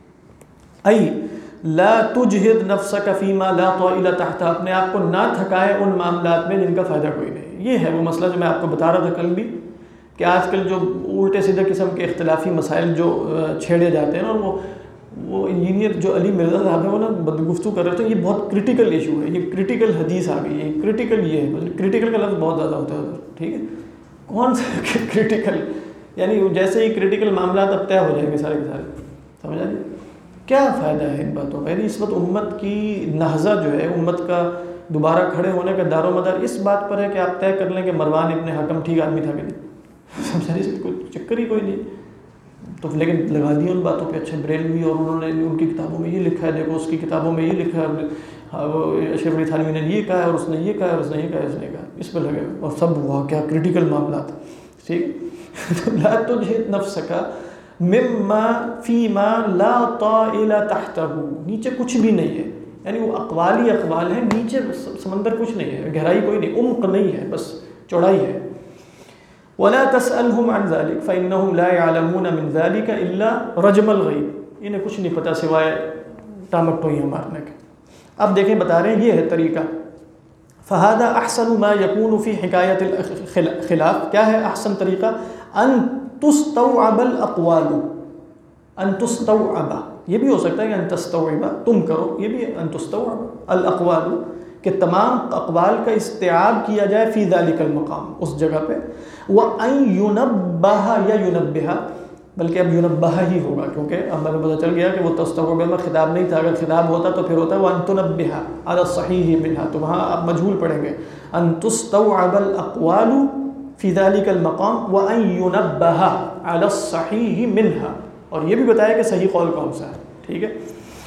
ای لا تجہد نفسک فیما لا طائل تحت، اپنے آپ کو نہ تھکائے ان معاملات میں جن کا فائدہ کوئی نہیں. یہ ہے وہ مسئلہ جو میں آپ کو بتا رہا تھا کل بھی، کہ آج کل جو الٹے سیدھے قسم کے اختلافی مسائل جو چھیڑے جاتے ہیں نا، وہ انجینئر جو علی مرزا صاحب ہیں وہ نا گفتگو کر رہے تھے، یہ بہت کرٹیکل ایشو ہے، یہ کرٹیکل حدیث آ گئی ہے، کرٹیکل یہ ہے، کرٹیکل کا لفظ بہت زیادہ ہوتا ہے ادھر، ٹھیک ہے. کون سا کرٹیکل، یعنی جیسے ہی کرٹیکل معاملات اب طے ہو جائیں گے سارے کے سارے، سمجھ آ جائے کیا فائدہ ہے ان باتوں کا. یعنی اس وقت امت کی نہضہ جو ہے، امت کا دوبارہ کھڑے ہونے کا دار و مدار اس بات پر ہے کہ آپ طے کر لیں کہ مروان ابن حکم ٹھیک آدمی تھا کہ نہیں. سمجھا نہیں، کوئی چکر ہی کوئی نہیں. تو لیکن لگا دیے ان باتوں پہ اچھے بریلوی، اور انہوں نے ان کی کتابوں میں یہ لکھا ہے، دیکھو اس کی کتابوں میں یہ لکھا ہے، شیخ علی تھانوی نے یہ کہا ہے، اور اس نے یہ کہا ہے، اور اس نے یہ کہا ہے، اس نے کہا، اس پہ لگے اور سب واقعہ کرٹیکل معاملات. ٹھیک. لا تجہد نفسک مما فیما لا طائل تحتہ، نیچے کچھ بھی نہیں ہے، یعنی وہ اقوال ہی اقوال ہیں، نیچے سمندر کچھ نہیں ہے، گہرائی کوئی نہیں، عمق نہیں ہے، بس چوڑائی ہے. ولا تسألهم عن ذلك فإنهم لا يعلمون من ذلك إلا رجم الغیب، انہیں کچھ نہیں پتہ سوائے ٹامک ٹوئیاں مارنے کے. اب دیکھیں بتا رہے ہیں یہ ہے طریقہ. فهذا احسن ما يكون في حکایت الخلاف. کیا ہے احسن طریقہ؟ ان تستوعب الاقوال، ان تستوعب، یہ بھی ہو سکتا ہے کہ ان تستوعب تم کرو، یہ بھی ان تستوعب الاقوال، کہ تمام اقوال کا استیعاب کیا جائے فی ذلک المقام، اس جگہ پہ. وَأَن يُنَبَّهَ یا يُنَبِّهَ، بلکہ اب يُنَبَّهَ ہی ہوگا کیونکہ اب مجھے پتہ چل گیا کہ وہ تستوعب میں خطاب نہیں تھا. اگر خطاب ہوتا تو پھر ہوتا ہے وَأَن تُنَبِّهَ عَلَى الصَّحِيحِ مِنْهَا، تو وہاں آپ مجهول پڑھیں گے. ان تستوعب الاقوال فی ذلک المقام وَأَن يُنَبَّهَ عَلَى الصَّحِيحِ مِنْهَا، اور یہ بھی بتایا کہ صحیح قول کون سا ہے. ٹھیک ہے.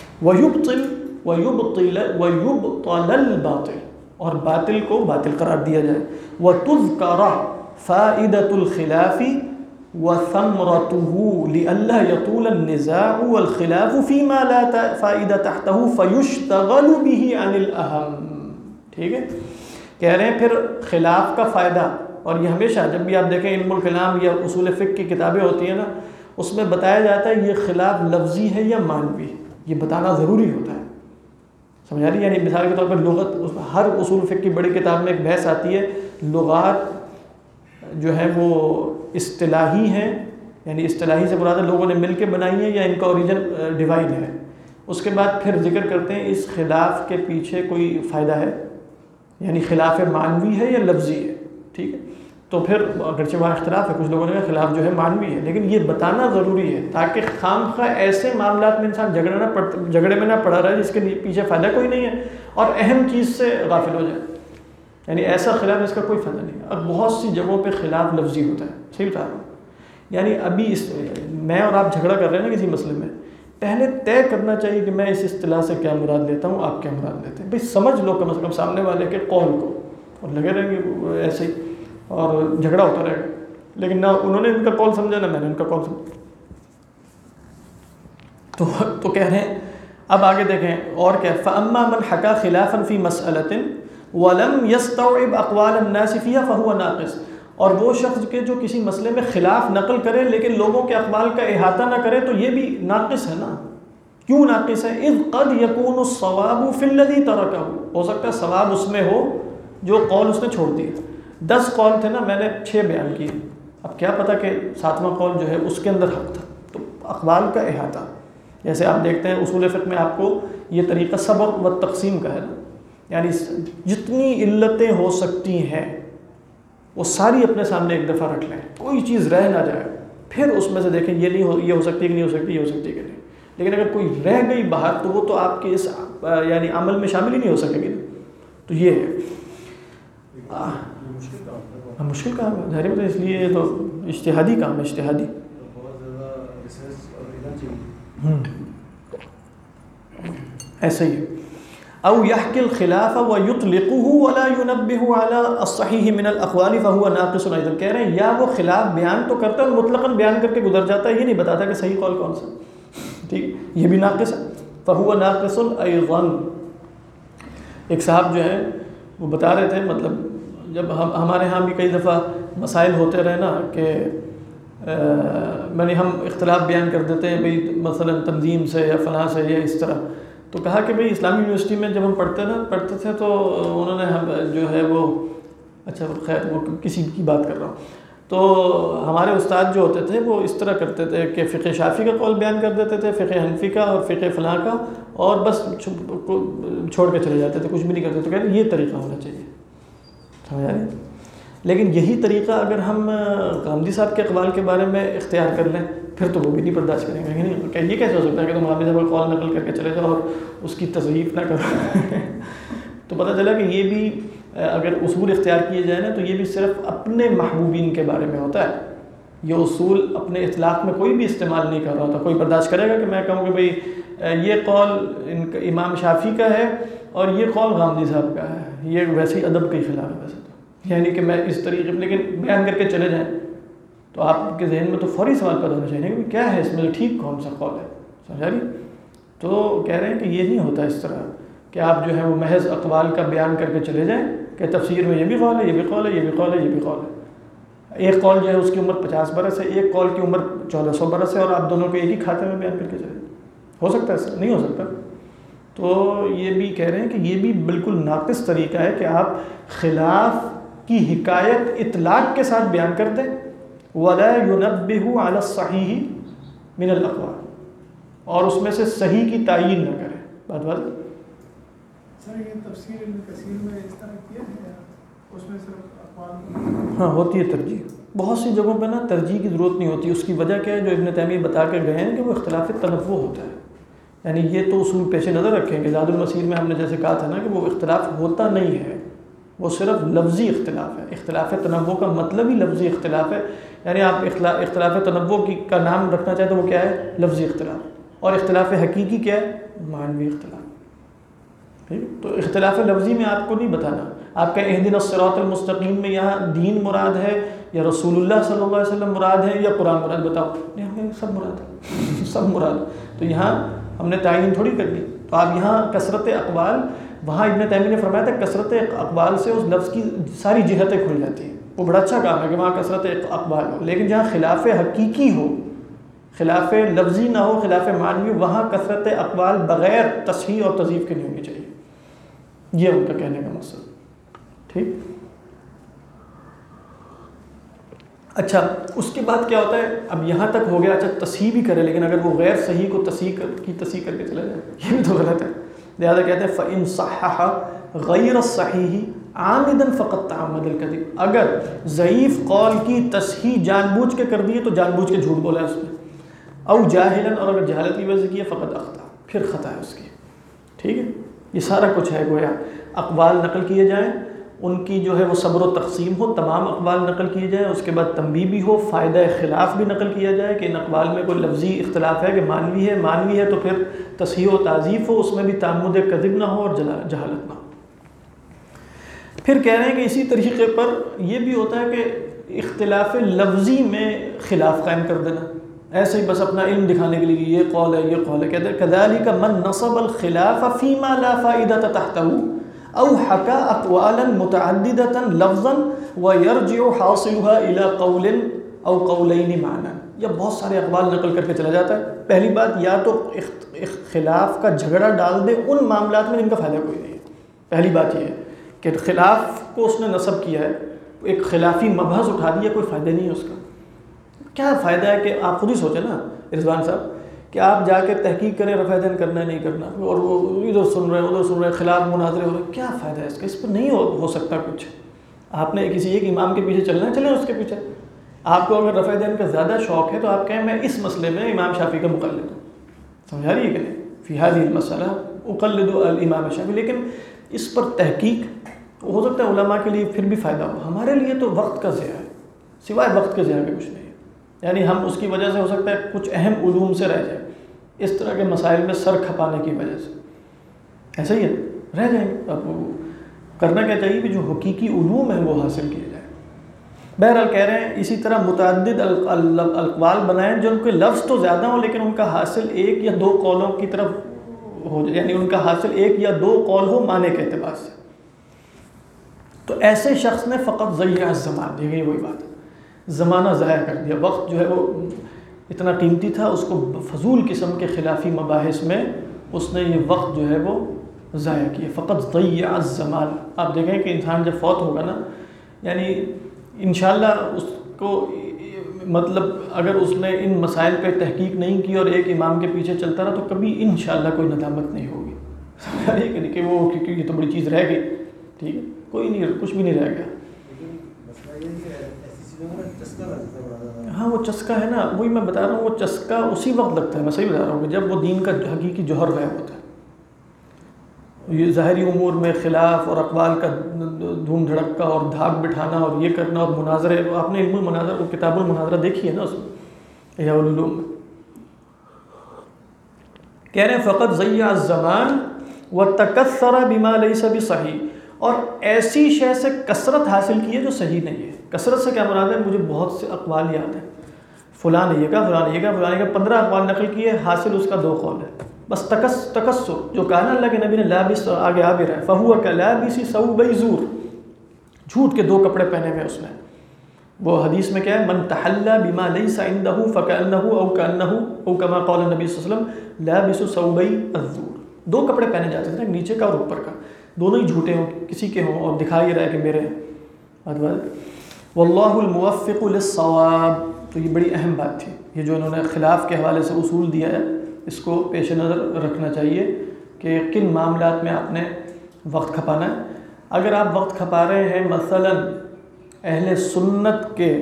وَيُبْطَلَ الْبَاطِلِ، اور باطل کو باطل قرار دیا جائے. وَتُذْكَرَ فَائِدَةُ الْخِلَافِ وَثَمْرَتُهُ لِأَلَّا يَطُولَ النِّزَاعُ وَالْخِلَافُ فِيمَا لَا فَائِدَةَ تَحْتَهُ فَيُشْتَغَلُ بِهِ عَنِ الْأَهَمِّ. ٹھیک ہے. کہہ رہے ہیں پھر خلاف کا فائدہ، اور یہ ہمیشہ جب بھی آپ دیکھیں علم الکلام یا اصول فقہ کی کتابیں ہوتی ہیں نا، اس میں بتایا جاتا ہے یہ خلاف لفظی ہے یا معنوی، یہ بتانا ضروری ہوتا ہے. سمجھا رہی؟ یعنی مثال کے طور پر لغت، ہر اصول فقہ کی بڑی کتاب میں ایک بحث آتی ہے، لغات جو ہے وہ اصطلاحی ہیں، یعنی اصطلاحی سے مراد لوگوں نے مل کے بنائی ہیں یا ان کا اوریجن ڈیوائن ہے. اس کے بعد پھر ذکر کرتے ہیں اس خلاف کے پیچھے کوئی فائدہ ہے، یعنی خلاف معنوی ہے یا لفظی ہے. ٹھیک ہے. تو پھر اگرچہ وہاں اختلاف ہے، کچھ لوگوں نے کہا خلاف جو ہے معنوی ہے، لیکن یہ بتانا ضروری ہے تاکہ خام خواہ ایسے معاملات میں انسان جھگڑے میں نہ پڑا رہے جس کے پیچھے فائدہ کوئی نہیں ہے، اور اہم چیز سے غافل ہو جائے. یعنی ایسا خلاف جس کا کوئی فائدہ نہیں ہے. اب بہت سی جگہوں پہ خلاف لفظی ہوتا ہے، صحیح بتا رہا ہوں. یعنی ابھی میں اور آپ جھگڑا کر رہے ہیں نا کسی مسئلے میں، پہلے طے کرنا چاہیے کہ میں اس اصطلاح سے کیا مراد لیتا ہوں، آپ کیا مراد لیتے ہیں. بھائی سمجھ لو کم از کم سامنے والے کے قول کو، اور لگے رہیں گے ایسے ہی اور جھگڑا ہوتا رہے گا. لیکن نہ انہوں نے ان کا قول سمجھا نہ میں نے ان کا قول سمجھا. تو کہہ رہے ہیں اب آگے دیکھیں اور کیا. فَأَمَّا مَنْ حَكَى خِلَافًا فِي مَسْأَلَةٍ وَلَمْ يَسْتَوْعِبْ أَقْوَالَ النَّاسِ فِيهَا فَهُوَ نَاقِصٌ، اور وہ شخص کے جو کسی مسئلے میں خلاف نقل کرے لیکن لوگوں کے اقوال کا احاطہ نہ کرے، تو یہ بھی ناقص ہے نا. کیوں ناقص ہے؟ اذ قد يكون الصواب في الذي تركه، ہو سکتا ہے ثواب اس میں ہو جو قول اس نے چھوڑ دیا. 10 قول تھے نا، میں نے 6 بیان کیے، اب کیا پتہ کہ 7واں قول جو ہے اس کے اندر حق تھا. تو اقوال کا احاطہ، جیسے آپ دیکھتے ہیں اصول فقہ میں آپ کو یہ طریقہ سبق و تقسیم کا ہے نا، یعنی جتنی علتیں ہو سکتی ہیں وہ ساری اپنے سامنے ایک دفعہ رکھ لیں، کوئی چیز رہ نہ جائے. پھر اس میں سے دیکھیں یہ ہو سکتی ہے کہ نہیں ہو سکتی، یہ ہو سکتی ہے کہ نہیں. لیکن اگر کوئی رہ گئی باہر تو وہ تو آپ کے اس یعنی عمل میں شامل ہی نہیں ہو سکے گی. تو یہ ہے مشکل کام ہے، ظاہر ہے، اس لیے یہ تو اجتہادی کام ہے، اجتہادی. ایسے ہی. او يحكي الخلاف ويطلقه ولا ينبه على الصحيح من الاقوال فهو ناقص ايضا. کہہ رہے ہیں یا وہ خلاف بیان تو کرتا ہے اور مطلقاً بیان کر کے گزر جاتا ہے، یہ نہیں بتاتا کہ صحیح قول کون سا. ٹھیک، یہ بھی ناقص ہے. فَهُوَ نَاقِصٌ أَيْضًا۔ ایک صاحب جو ہیں وہ بتا رہے تھے، مطلب جب ہمارے ہاں بھی کئی دفعہ مسائل ہوتے رہے نا کہ ہم اختلاف بیان کر دیتے ہیں بھئی مثلا تنظیم سے یا فلاں سے یا اس طرح، تو کہا کہ بھئی اسلامی یونیورسٹی میں جب ہم پڑھتے تھے تو انہوں نے ہم جو ہے وہ اچھا خیر وہ کسی کی بات کر رہا ہوں، تو ہمارے استاد جو ہوتے تھے وہ اس طرح کرتے تھے کہ فقہ شافعی کا قول بیان کر دیتے تھے، فقہ حنفی کا اور فقہ فلاں کا، اور بس چھوڑ کے چلے جاتے تھے، کچھ بھی نہیں کرتے، تو کہتے ہیں یہ طریقہ ہونا چاہیے، سمجھا رہے؟ لیکن یہی طریقہ اگر ہم غامدی صاحب کے اقوال کے بارے میں اختیار کر لیں پھر تو وہ بھی نہیں برداشت کریں گے، نہیں کہ یہ کیسے ہو سکتا ہے کہ تم غامدی صاحب کا قول نقل کر کے چلے جاؤ اور اس کی تضعیف نہ کرو۔ تو پتہ چلا کہ یہ بھی اگر اصول اختیار کیے جائیں نا تو یہ بھی صرف اپنے محبوبین کے بارے میں ہوتا ہے، یہ اصول اپنے اطلاق میں کوئی بھی استعمال نہیں کر رہا ہوتا۔ کوئی برداشت کرے گا کہ میں کہوں کہ بھئی یہ قول امام شافعی کا ہے اور یہ قول غامدی صاحب کا ہے، یہ ویسے ہی ادب کے خلاف ہے ویسے تو، یعنی کہ میں اس طریقے لیکن بیان کر کے چلے جائیں تو آپ کے ذہن میں تو فوری سوال پیدا ہونا چاہیے کہ کیا ہے اس میں ٹھیک کون سا قول ہے، سمجھا رہی؟ تو کہہ رہے ہیں کہ یہ نہیں ہوتا اس طرح کہ آپ جو ہے وہ محض اقوال کا بیان کر کے چلے جائیں کہ تفسیر میں یہ بھی قول ہے، یہ بھی قول ہے، یہ بھی قول ہے، یہ بھی قول ہے۔ ایک قول جو ہے اس کی عمر 50 برس ہے، ایک قول کی عمر 1400 برس ہے، اور آپ دونوں کو ایک ہی کھاتے میں بیان کر کے چلے، ہو سکتا ہے ایسا؟ نہیں ہو سکتا۔ تو یہ بھی کہہ رہے ہیں کہ یہ بھی بالکل ناقص طریقہ ہے کہ آپ خلاف کی حکایت اطلاق کے ساتھ بیان کر دیں، وَلَا يُنَبِّهُ عَلَى الصَّحِيحِ مِنَ الْأَقْوَالِ، اور اس میں سے صحیح کی تعیین نہ کریں۔ بات واضح؟ سر یہ تفسیر ابن کثیر میں اس طرح کیا ہے، اس میں صرف اقوال ہاں ہوتی ہے ترجیح، بہت سی جگہوں پہ نا ترجیح کی ضرورت نہیں ہوتی، اس کی وجہ کیا ہے جو ابن تیمیہ بتا کے گئے ہیں کہ وہ اختلاف تنوع ہوتا ہے، یعنی یہ تو اصول پیش نظر رکھیں کہ زاد المسیر میں ہم نے جیسے کہا تھا نا کہ وہ اختلاف ہوتا نہیں ہے، وہ صرف لفظی اختلاف ہے۔ اختلاف تنوع کا مطلب ہی لفظی اختلاف ہے، یعنی آپ اختلاف تنوع کا نام رکھنا چاہیں تو وہ کیا ہے؟ لفظی اختلاف، اور اختلاف حقیقی کیا ہے؟ معنوی اختلاف۔ تو اختلاف لفظی میں آپ کو نہیں بتانا، آپ کا اہدنا الصراط المستقیم میں یہاں دین مراد ہے یا رسول اللہ صلی اللہ علیہ وسلم مراد ہے یا قرآن مراد، بتاؤ، نہیں ہمیں سب مراد ہے، سب مراد۔ تو یہاں ہم نے تعین تھوڑی کر دی، تو آپ یہاں کثرت اقوال، وہاں ابن تیمیہ نے فرمایا تھا کثرت اقوال سے اس لفظ کی ساری جہتیں کھل جاتی ہیں، وہ بڑا اچھا کام ہے کہ وہاں کثرت اقوال ہو، لیکن جہاں خلاف حقیقی ہو، خلاف لفظی نہ ہو، خلاف معنوی، وہاں کثرت اقوال بغیر تصحیح اور تضعیف کے نہیں ہونی چاہیے، یہ ان کا کہنے کا مقصد۔ ٹھیک، اچھا اس کے بعد کیا ہوتا ہے؟ اب یہاں تک ہو گیا، اچھا تصحیح بھی کرے لیکن اگر وہ غیر صحیح کو تصحیح کر کے چلا جائے، یہ بھی تو غلط ہے۔ لہٰذا کہتے ہیں فَإِن صَحَّحَ غَيْرَ الصَّحِيحِ عَامِدًا فَقَدْ تَعَمَّدَ الْكَذِبَ، اگر ضعیف قول کی تصحیح جان بوجھ کے کر دی ہے تو جان بوجھ کے جھوٹ بولا ہے اس میں، او جاہلاً، اور اگر جہالت کی وجہ سے کی ہے فقط اخطا، پھر خطا ہے اس کی۔ ٹھیک ہے، یہ سارا کچھ ہے، گویا اقوال نقل کیے جائیں، ان کی جو ہے وہ صبر و تقسیم ہو، تمام اقوال نقل کیے جائیں، اس کے بعد تنبیہ بھی ہو، فائدہ خلاف بھی نقل کیا جائے کہ ان اقوال میں کوئی لفظی اختلاف ہے کہ معنوی ہے تو پھر تصحیح و تعزیف ہو، اس میں بھی تعمد کذب نہ ہو اور جہالت نہ ہو۔ پھر کہہ رہے ہیں کہ اسی طریقے پر یہ بھی ہوتا ہے کہ اختلاف لفظی میں خلاف قائم کر دینا، ایسے ہی بس اپنا علم دکھانے کے لیے یہ قول ہے یہ قول ہے، کہتے ہیں کذالک من نصب الخلاف فیما لا فائدۃ تحتہ او حکى اقوالا متعددۃ لفظا ويرجع حاصلها الى قول او قولین معنی، یا بہت سارے اقوال نقل کر کے چلا جاتا ہے۔ پہلی بات، یا تو خلاف کا جھگڑا ڈال دے ان معاملات میں جن کا فائدہ کوئی نہیں ہے، پہلی بات یہ ہے کہ خلاف کو اس نے نصب کیا ہے، ایک خلافی مبحث اٹھا دیا، کوئی فائدہ نہیں ہے اس کا۔ کیا فائدہ ہے کہ آپ خود ہی سوچیں نا رضوان صاحب کہ آپ جا کے تحقیق کریں رفع دین کرنا ہے نہیں کرنا، اور وہ ادھر سن رہے ہیں ادھر سن رہے ہیں، خلاف مناظرے ہو رہے ہیں، کیا فائدہ ہے اس کا؟ اس پر نہیں ہو سکتا کچھ۔ آپ نے کسی ایک امام کے پیچھے چلنا ہے، چلیں اس کے پیچھے۔ آپ کو اگر رفع دین کا زیادہ شوق ہے تو آپ کہیں میں اس مسئلے میں امام شافعی کا مقلد ہوں، سمجھا رہی ہے کہ نہیں؟ فی هذه المسئلہ اقلد الامام شافعی، لیکن اس پر تحقیق ہو سکتا ہے علماء کے لیے پھر بھی فائدہ ہو، ہمارے لیے تو وقت کا ضیاع ہے، سوائے وقت کے ضیاع کے کچھ نہیں ہے۔ یعنی ہم اس کی وجہ سے ہو سکتا ہے کچھ اہم علوم سے رہ جائیں، اس طرح کے مسائل میں سر کھپانے کی وجہ سے، ایسا ہی ہے، رہ جائیں گے۔ اب کرنا کیا چاہیے کہ جو حقیقی علوم ہیں وہ حاصل کیے جائیں۔ بہرحال کہہ رہے ہیں اسی طرح متعدد اقوال بنائیں جو ان کے لفظ تو زیادہ ہوں لیکن ان کا حاصل ایک یا دو قولوں کی طرف ہو جائے، یعنی ان کا حاصل ایک یا دو قول ہو معنی کے اعتبار سے. تو ایسے شخص نے فقط ضیع الزمان، دیکھیے وہی بات ہے، زمانہ ضائع کر دیا. وقت جو ہے وہ اتنا قیمتی تھا، اس کو فضول قسم کے خلافی مباحث میں اس نے یہ وقت جو ہے وہ ضائع کیا. فقط ضیع الزمان. آپ دیکھیں کہ انسان جب فوت ہوگا نا، یعنی انشاءاللہ اس کو مطلب اگر اس نے ان مسائل پہ تحقیق نہیں کی اور ایک امام کے پیچھے چلتا رہا تو کبھی انشاءاللہ کوئی ندامت نہیں ہوگی. سمجھا کہ نہیں کہ وہ کیونکہ یہ تو بڑی چیز رہ گئی، ٹھیک ہے، کوئی نہیں، کچھ بھی نہیں رہ گیا. ہاں وہ چسکا ہے نا، وہی میں بتا رہا ہوں، وہ چسکا اسی وقت لگتا ہے، میں صحیح بتا رہا ہوں کہ جب وہ دین کا حقیقی جوہر غائب ہوتا ہے. یہ ظاہری امور میں خلاف اور اقوال کا دھوم دھڑکا اور دھاک بٹھانا اور یہ کرنا اور مناظرے، آپ نے علم المناظرہ کتاب المناظرہ دیکھی ہے نا، اس میں احیاء العلوم میں کہہ رہے ہیں فقط ضیع الزمان وتکثر بما لیس بصحیح، اور ایسی شے سے کثرت حاصل کی ہے جو صحیح نہیں ہے. کثرت سے کیا مراد ہے؟ مجھے بہت سے اقوال یاد ہیں، فلاں نے یہ کہا، فلاں نے یہ کہا، فلاں نے کہا، 15 اقوال نقل کیے، حاصل اس کا 2 قول ہے بس. تکسر جو کہا نا اللہ کے نبی نے، لابس آگے آ بھی رہا ہے، فہو کلابس ثوبی زور، جھوٹ کے 2 کپڑے پہنے ہوئے اس نے. وہ حدیث میں کیا ہے؟ من تحلی بما لیس عنده فکأنہ او کأنہ او کما قال النبی صلی اللہ علیہ وسلم لابس ثوبی الزور. 2 کپڑے پہنے جاتے تھے، نیچے کا اور اوپر کا، دونوں ہی جھوٹے ہوں، کسی کے ہوں اور دکھا ہی رہا ہے کہ میرے ہیں. واللہ الموفق للصواب. تو یہ بڑی اہم بات تھی، یہ جو انہوں نے خلاف کے حوالے سے اصول دیا ہے، اس کو پیش نظر رکھنا چاہیے کہ کن معاملات میں آپ نے وقت کھپانا ہے. اگر آپ وقت کھپا رہے ہیں مثلا اہل سنت کے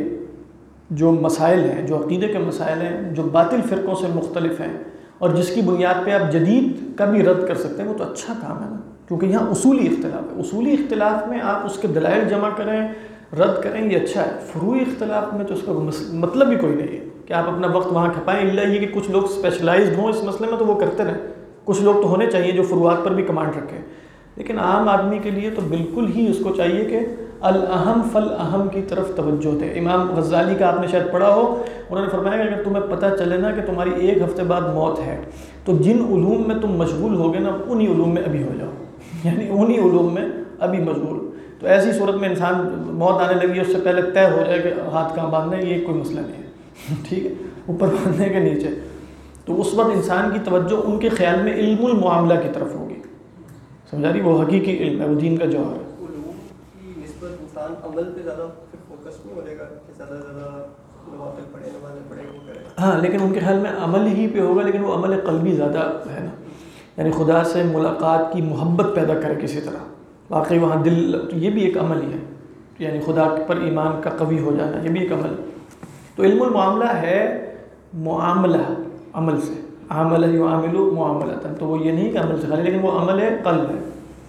جو مسائل ہیں، جو عقیدے کے مسائل ہیں، جو باطل فرقوں سے مختلف ہیں، اور جس کی بنیاد پہ آپ جدید کا بھی رد کر سکتے ہیں، وہ تو اچھا کام ہے نا، کیونکہ یہاں اصولی اختلاف ہے. اصولی اختلاف میں آپ اس کے دلائل جمع کریں، رد کریں، یہ اچھا ہے. فروعی اختلاف میں تو اس کا مطلب بھی کوئی نہیں ہے کہ آپ اپنا وقت وہاں کھپائیں، الا یہ کہ کچھ لوگ اسپیشلائزڈ ہوں اس مسئلے میں تو وہ کرتے رہیں. کچھ لوگ تو ہونے چاہیے جو فروعات پر بھی کمانڈ رکھیں، لیکن عام آدمی کے لیے تو بالکل ہی اس کو چاہیے کہ الاہم فالاہم کی طرف توجہ دے. امام غزالی کا آپ نے شاید پڑھا ہو، انہوں نے فرمایا کہ اگر تمہیں پتہ چلے نا کہ تمہاری 1 ہفتے بعد موت ہے تو جن علوم میں تم مشغول ہوگے نا انہی علوم میں ابھی ہو جاؤ، یعنی انہی علوم میں ابھی مشغول. تو ایسی صورت میں انسان موت آنے لگی اس سے پہلے طے ہو جائے کہ ہاتھ کہاں باندھنا ہے، یہ کوئی مسئلہ نہیں ہے، ٹھیک ہے، اوپر باندھنے کے نیچے. تو اس وقت انسان کی توجہ ان کے خیال میں علم المعاملہ کی طرف ہوگی. سمجھا رہی؟ وہ حقیقی علم ہے، وہ دین کا جوہر ہے. علوم کی نسبت انسان عمل پہ زیادہ فوکس نہیں ہوگا کہ زیادہ نوافل پڑھے، نمازیں پڑھے، وہ کرے. ہاں، لیکن ان کے خیال میں عمل ہی پہ ہوگا، لیکن وہ عمل قلبی زیادہ ہے نا، یعنی خدا سے ملاقات کی محبت پیدا کرے کسی طرح. واقعی وہاں دل، یہ بھی ایک عمل ہی ہے، یعنی خدا پر ایمان کا قوی ہو جانا، یہ بھی ایک عمل. تو علم المعاملہ ہے معاملہ عمل سے، عاملہ یعامل معاملۃ، تو وہ یہ نہیں کہ عمل سے خالی، لیکن وہ عمل قلب ہے.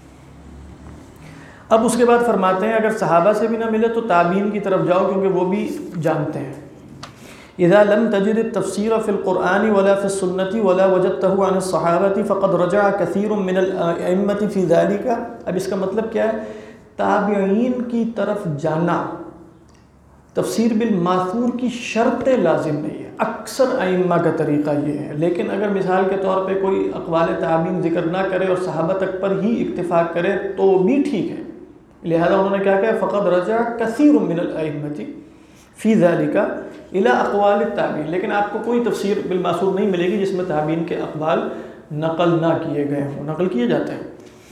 اب اس کے بعد فرماتے ہیں اگر صحابہ سے بھی نہ ملے تو تابعین کی طرف جاؤ، کیونکہ وہ بھی جانتے ہیں. اذا لم تجد التفسير في القرآن ولا في السنة ولا وجدته عن الصحابة فقد رجع كثير من الائمة في ذلك. اب اس کا مطلب کیا ہے؟ تابعین کی طرف جانا تفسیر بالماثور کی شرط لازم نہیں ہے، اکثر ائمہ کا طریقہ یہ ہے. لیکن اگر مثال کے طور پہ کوئی اقوال تابعین ذکر نہ کرے اور صحابہ تک پر ہی اکتفا کرے تو بھی ٹھیک ہے. لہذا انہوں نے کیا کہا؟ فقد رجع كثير من الائمة فی ذالک الی اقوال التابعین. لیکن آپ کو کوئی تفسیر بالماثور نہیں ملے گی جس میں تابعین کے اقوال نقل نہ کیے گئے ہوں. نقل کیے جاتے ہیں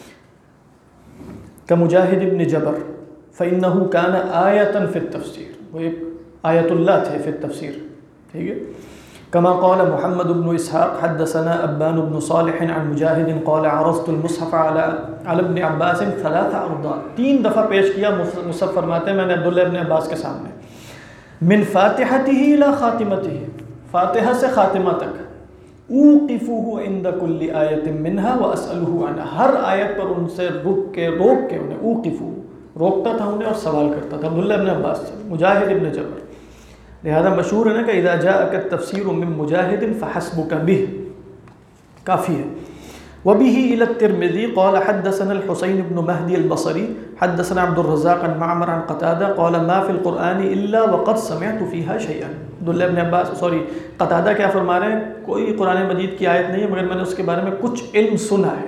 کمجاہد ابن جبر، فإنه كان آیۃ فی التفسیر، وہ ایک آیت اللہ تھے فی التفسیر، ٹھیک ہے. كما قال محمد بن اسحاق حدثنا ابان بن صالح عن مجاہد قال عرضت المصحف على ابن عباس 3 ارضاء. 3 دفعہ پیش کیا مصحف، فرماتے ہیں میں نے عبداللہ ابن عباس کے سامنے، من فاتحته الى خاتمته، فاتحہ سے خاتمہ تک، اوقفوه عند كل آیت منها واسألوه عنها، ہر آیت پر ان سے روک کے انہیں، اوقفوه روکتا تھا انہیں اور سوال کرتا تھا. عبداللہ ابن عباس سے، مجاہد ابن جبر. لہذا مشہور ہے نا کہ اذا جاءك التفسير من مجاہد فحسبك به، کافی ہے. وبه الى الترمذي قال حدثنا الحسين بن مهدي البصري حدثنا عبد الرزاق عن معمر عن قتادة قال ما في القرآن الا وقد سمعت فيها شيئا. عبداللہ ابن عباس قتادہ کیا فرما رہے ہیں، کوئی قرآن مجید کی آیت نہیں ہے مگر میں نے اس کے بارے میں کچھ علم سنا ہے۔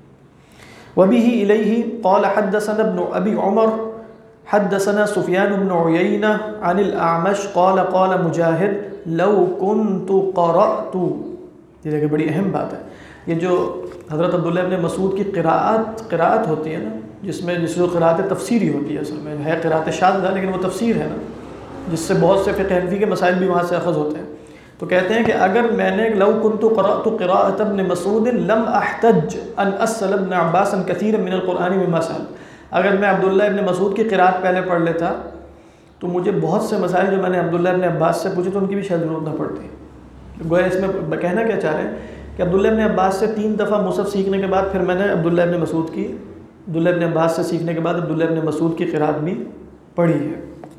وبه إليه قال حدثنا ابن أبي عمر حدثنا سفيان بن عيينة عن الأعمش قال قال مجاہد لو كنت قرأت، یہ دیکھیں بڑی اہم بات ہے، یہ جو حضرت عبداللہ ابن مسعود کی قراءت ہوتی ہے نا، جس جو قراءت تفسیری ہوتی ہے، اصل میں ہے قراءت شاذہ لیکن وہ تفسیر ہے نا، جس سے بہت سے فقہ حنفی کے مسائل بھی وہاں سے اخذ ہوتے ہیں۔ تو کہتے ہیں کہ اگر میں نے لو كنت قرأت قراءة ابن مسعود لم احتج ان اسأل ابن عباس كثيرا من القرآن مما سأل، اگر میں عبداللہ ابن مسعود کی قراءت پہلے پڑھ لیتا تو مجھے بہت سے مسائل جو میں نے عبداللہ ابن عباس سے پوچھے تو ان کی بھی شاید ضرورت نہ پڑتی۔ گویا اس میں کہنا کیا چاہ رہے ہیں کہ عبداللہ ابن عباس سے 3 دفعہ مصحف سیکھنے کے بعد پھر میں نے عبداللہ ابن عباس سے سیکھنے کے بعد عبداللہ ابن مسعود کی قراءت بھی پڑھی ہے۔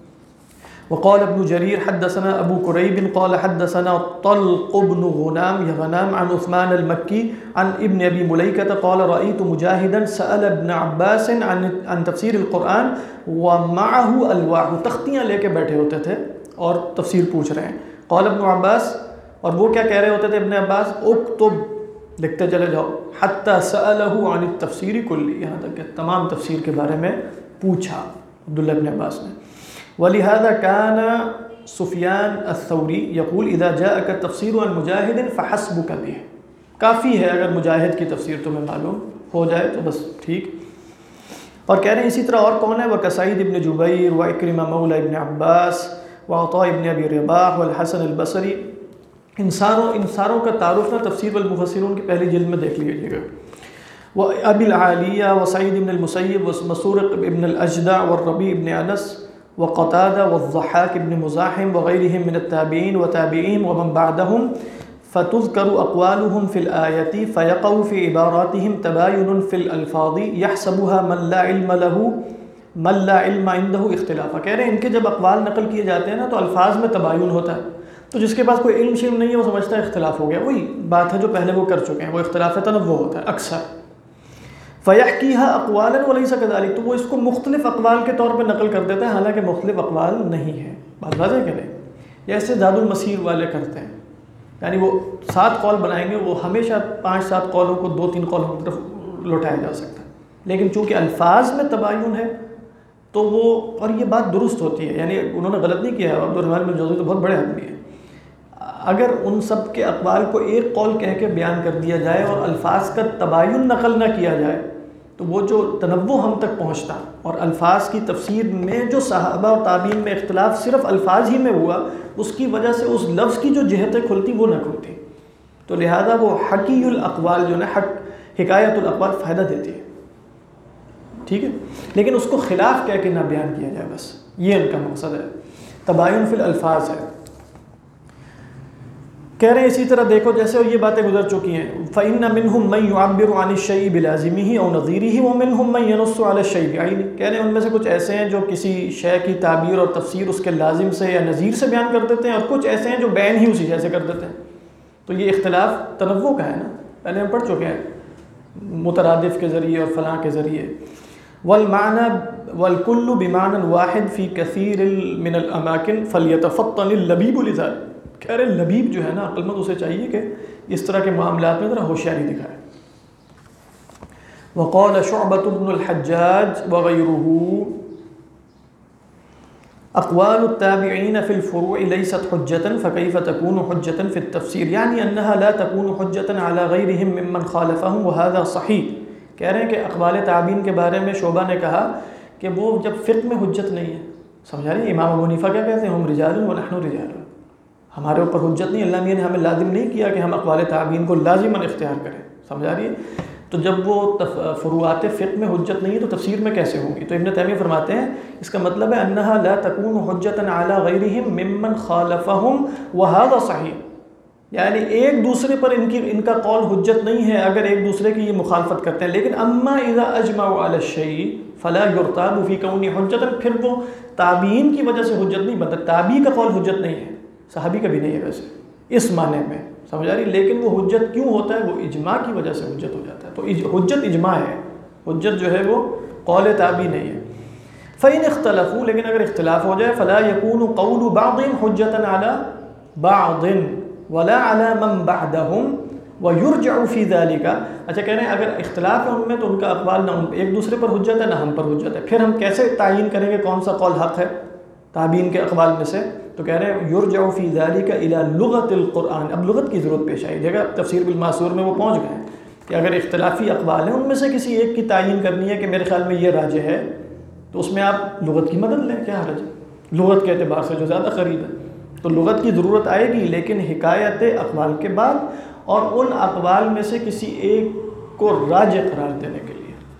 وقال ابن جرير حدثنا ابو كريب قال حدثنا طلق بن غنام عن عثمان المكي عن ابن ابي مليكة قال رأيت مجاهدا سأل ابن عباس عن تفسير القرآن ومعه الواح، تختیاں لے کے بیٹھے ہوتے تھے اور تفسیر پوچھ رہے ہیں۔ قال ابن عباس، اور وہ کیا کہہ رہے ہوتے تھے ابن عباس، اکتب، لکھتے چلے جاؤ، حتى سأله عن التفسير كله، یہاں تک کہ تمام تفسیر کے بارے میں پوچھا عبداللہ ابن عباس نے۔ ولهذا كان سفيان الثوري يقول اذا جاءك التفسير عن مجاهد فحسبك به، کافی ہے اگر مجاہد کی تفسیر تمہیں معلوم ہو جائے تو بس ٹھیک۔ اور کہہ رہے ہیں اسی طرح اور کون ہے، وكسعيد بن جبير وعكرمة مولى ابن عباس وعطاء بن ابي رباح والحسن البصري، ان ساروں کا تعارف نا تفسیر والمفسرون کی پہلی جلد میں دیکھ لیجیے گا۔ وابي العالية وسعيد بن المسيب ومسروق بن الاجدع والربيع بن انس وقتادة والضحاك بن مزاحم وغيرهم من التابعين وتابعين ومن بعدهم، فتذكر أقوالهم في الآية فيقع في عباراتهم تباين في الألفاظ يحسبها من لا علم عنده اختلافا۔ کہہ رہے ہیں ان کے جب اقوال نقل کیے جاتے ہیں نا تو الفاظ میں تباین ہوتا ہے، تو جس کے پاس کوئی علم نہیں ہے وہ سمجھتا ہے اختلاف ہو گیا، وہی بات ہے جو پہلے وہ کر چکے ہیں، وہ اختلاف تنوع ہوتا ہے اکثر۔ فَيَحْكِيهَا أَقْوَالًا وَلَيْسَ كَذَلِكَ، تو وہ اس کو مختلف اقوال کے طور پہ نقل کر دیتے ہیں حالانکہ مختلف اقوال نہیں ہیں۔ بات واضح کہ نہیں؟ جیسے زاد المسیر والے کرتے ہیں، یعنی وہ 7 قول بنائیں گے، وہ ہمیشہ 5-7 قولوں کو 2-3 قولوں کی طرف لوٹایا جا سکتا ہے، لیکن چونکہ الفاظ میں تباین ہے تو وہ، اور یہ بات درست ہوتی ہے، یعنی انہوں نے غلط نہیں کیا، عبدالرحمن بن جوزی تو بہت بڑے آدمی ہیں، اگر ان سب کے اقوال کو ایک قول کہہ کے بیان کر دیا جائے اور الفاظ کا تباین نقل نہ کیا جائے تو وہ جو تنوع ہم تک پہنچتا، اور الفاظ کی تفسیر میں جو صحابہ اور تابعین میں اختلاف صرف الفاظ ہی میں ہوا، اس کی وجہ سے اس لفظ کی جو جہتیں کھلتی وہ نہ کھلتی، تو لہذا وہ حکی الاقوال جو ہے حکایت الاقوال فائدہ دیتی ہے، ٹھیک ہے، لیکن اس کو خلاف کہہ کے نہ بیان کیا جائے، بس یہ ان کا مقصد ہے، تباین فی الالفاظ ہے۔ کہہ رہے ہیں اسی طرح دیکھو جیسے یہ باتیں گزر چکی ہیں، فَإِنَّ مِنْهُمْ مَنْ يُعَبِّرُ عَنِ الشَّيْءِ بِلَازِمِهِ أَوْ نَظِيرِهِ وَمِنْهُمْ مَنْ يَنُصُّ عَلَى الشَّيْءِ بِعَيْنِهِ، کہہ رہے ہیں ان میں سے کچھ ایسے ہیں جو کسی شے کی تعبیر اور تفسیر اس کے لازم سے یا نظیر سے بیان کر دیتے ہیں، اور کچھ ایسے ہیں جو بین ہی اسی شے سے کر دیتے ہیں، تو یہ اختلاف تنوع کا ہے نا، پہلے ہم پڑھ چکے ہیں، مترادف کے ذریعے اور فلاں کے ذریعے۔ والمعنى والكل بمعنى واحد في كثير من الاماكن فليتفطن اللبيب لذلك، کہہ رہے لبیب جو ہے نا عقل مند، اسے چاہیے کہ اس طرح کے معاملات میں ذرا ہوشیاری دکھائے۔ وقال شعبة بن الحجاج وغيره اقوال التابعين في الفروع ليست حجة فكيف تكون حجة في التفسير، يعني انها لا تكون حجة على غيرهم ممن خالفهم وهذا صحيح۔ کہہ رہے ہیں کہ اقوال تابعین کے بارے میں شعبہ نے کہا کہ وہ جب فقہ میں حجت نہیں ہے، سمجھا رہی ہے؟ امام ابو حنیفہ کیا کہتے ہیں، ہم رجال ونحن رجال، ہمارے اوپر حجت نہیں، اللہ میاں نے ہمیں لازم نہیں کیا کہ ہم اقوال تابعین کو لازماً اختیار کریں، سمجھا رہی ہے؟ تو جب وہ فروعات فقہ میں حجت نہیں ہے تو تفسیر میں کیسے ہوگی؟ تو ابن تیمیہ فرماتے ہیں اس کا مطلب ہے انہا لا تکون حجتا علی غیرہم ممن خالفہم وہذا صحیح، یعنی ایک دوسرے پر ان کا قول حجت نہیں ہے اگر ایک دوسرے کی یہ مخالفت کرتے ہیں، لیکن اما اذا اجمعوا علی الشیء فلا یرتاب فی کون حجتا، پھر وہ تابعین کی وجہ سے حجت نہیں بنتا، تابعی کا قول حجت نہیں ہے، صحابی کا بھی نہیں ہے ویسے اس معنی میں، سمجھا رہی، لیکن وہ حجت کیوں ہوتا ہے؟ وہ اجماع کی وجہ سے حجت ہو جاتا ہے، تو حجت اجماع ہے، حجت جو ہے وہ قول تابعی نہیں ہے۔ فَإِنْ اخْتَلَفُوا، لیکن اگر اختلاف ہو جائے، فَلَا يَكُونُ قَوْلُ بَعْضِهِمْ حُجَّةً عَلَى بعض ولا على من بعدهم ويرجع في ذلك. اچھا کہہ رہے ہیں اگر اختلاف ہے ان میں تو ان کا اقوال نہ ایک دوسرے پر حجت ہے نہ ہم پر حجت ہے. پھر ہم کیسے تعین کریں گے کون سا قول حق ہے تابعین کے اقوال میں سے؟ تو کہہ رہے ہیں یرجع فی ذلک الی لغت القرآن. اب لغت کی ضرورت پیش آئی. دیکھا تفسیر بالماثور میں وہ پہنچ گئے ہیں کہ اگر اختلافی اقوال ہیں ان میں سے کسی ایک کی تعین کرنی ہے کہ میرے خیال میں یہ راجح ہے تو اس میں آپ لغت کی مدد لیں. کیا حرج ہے لغت کے اعتبار سے جو زیادہ قریب ہے. تو لغت کی ضرورت آئے گی لیکن حکایت اقوال کے بعد اور ان اقوال میں سے کسی ایک کو راجح قرار دینے کے لیے.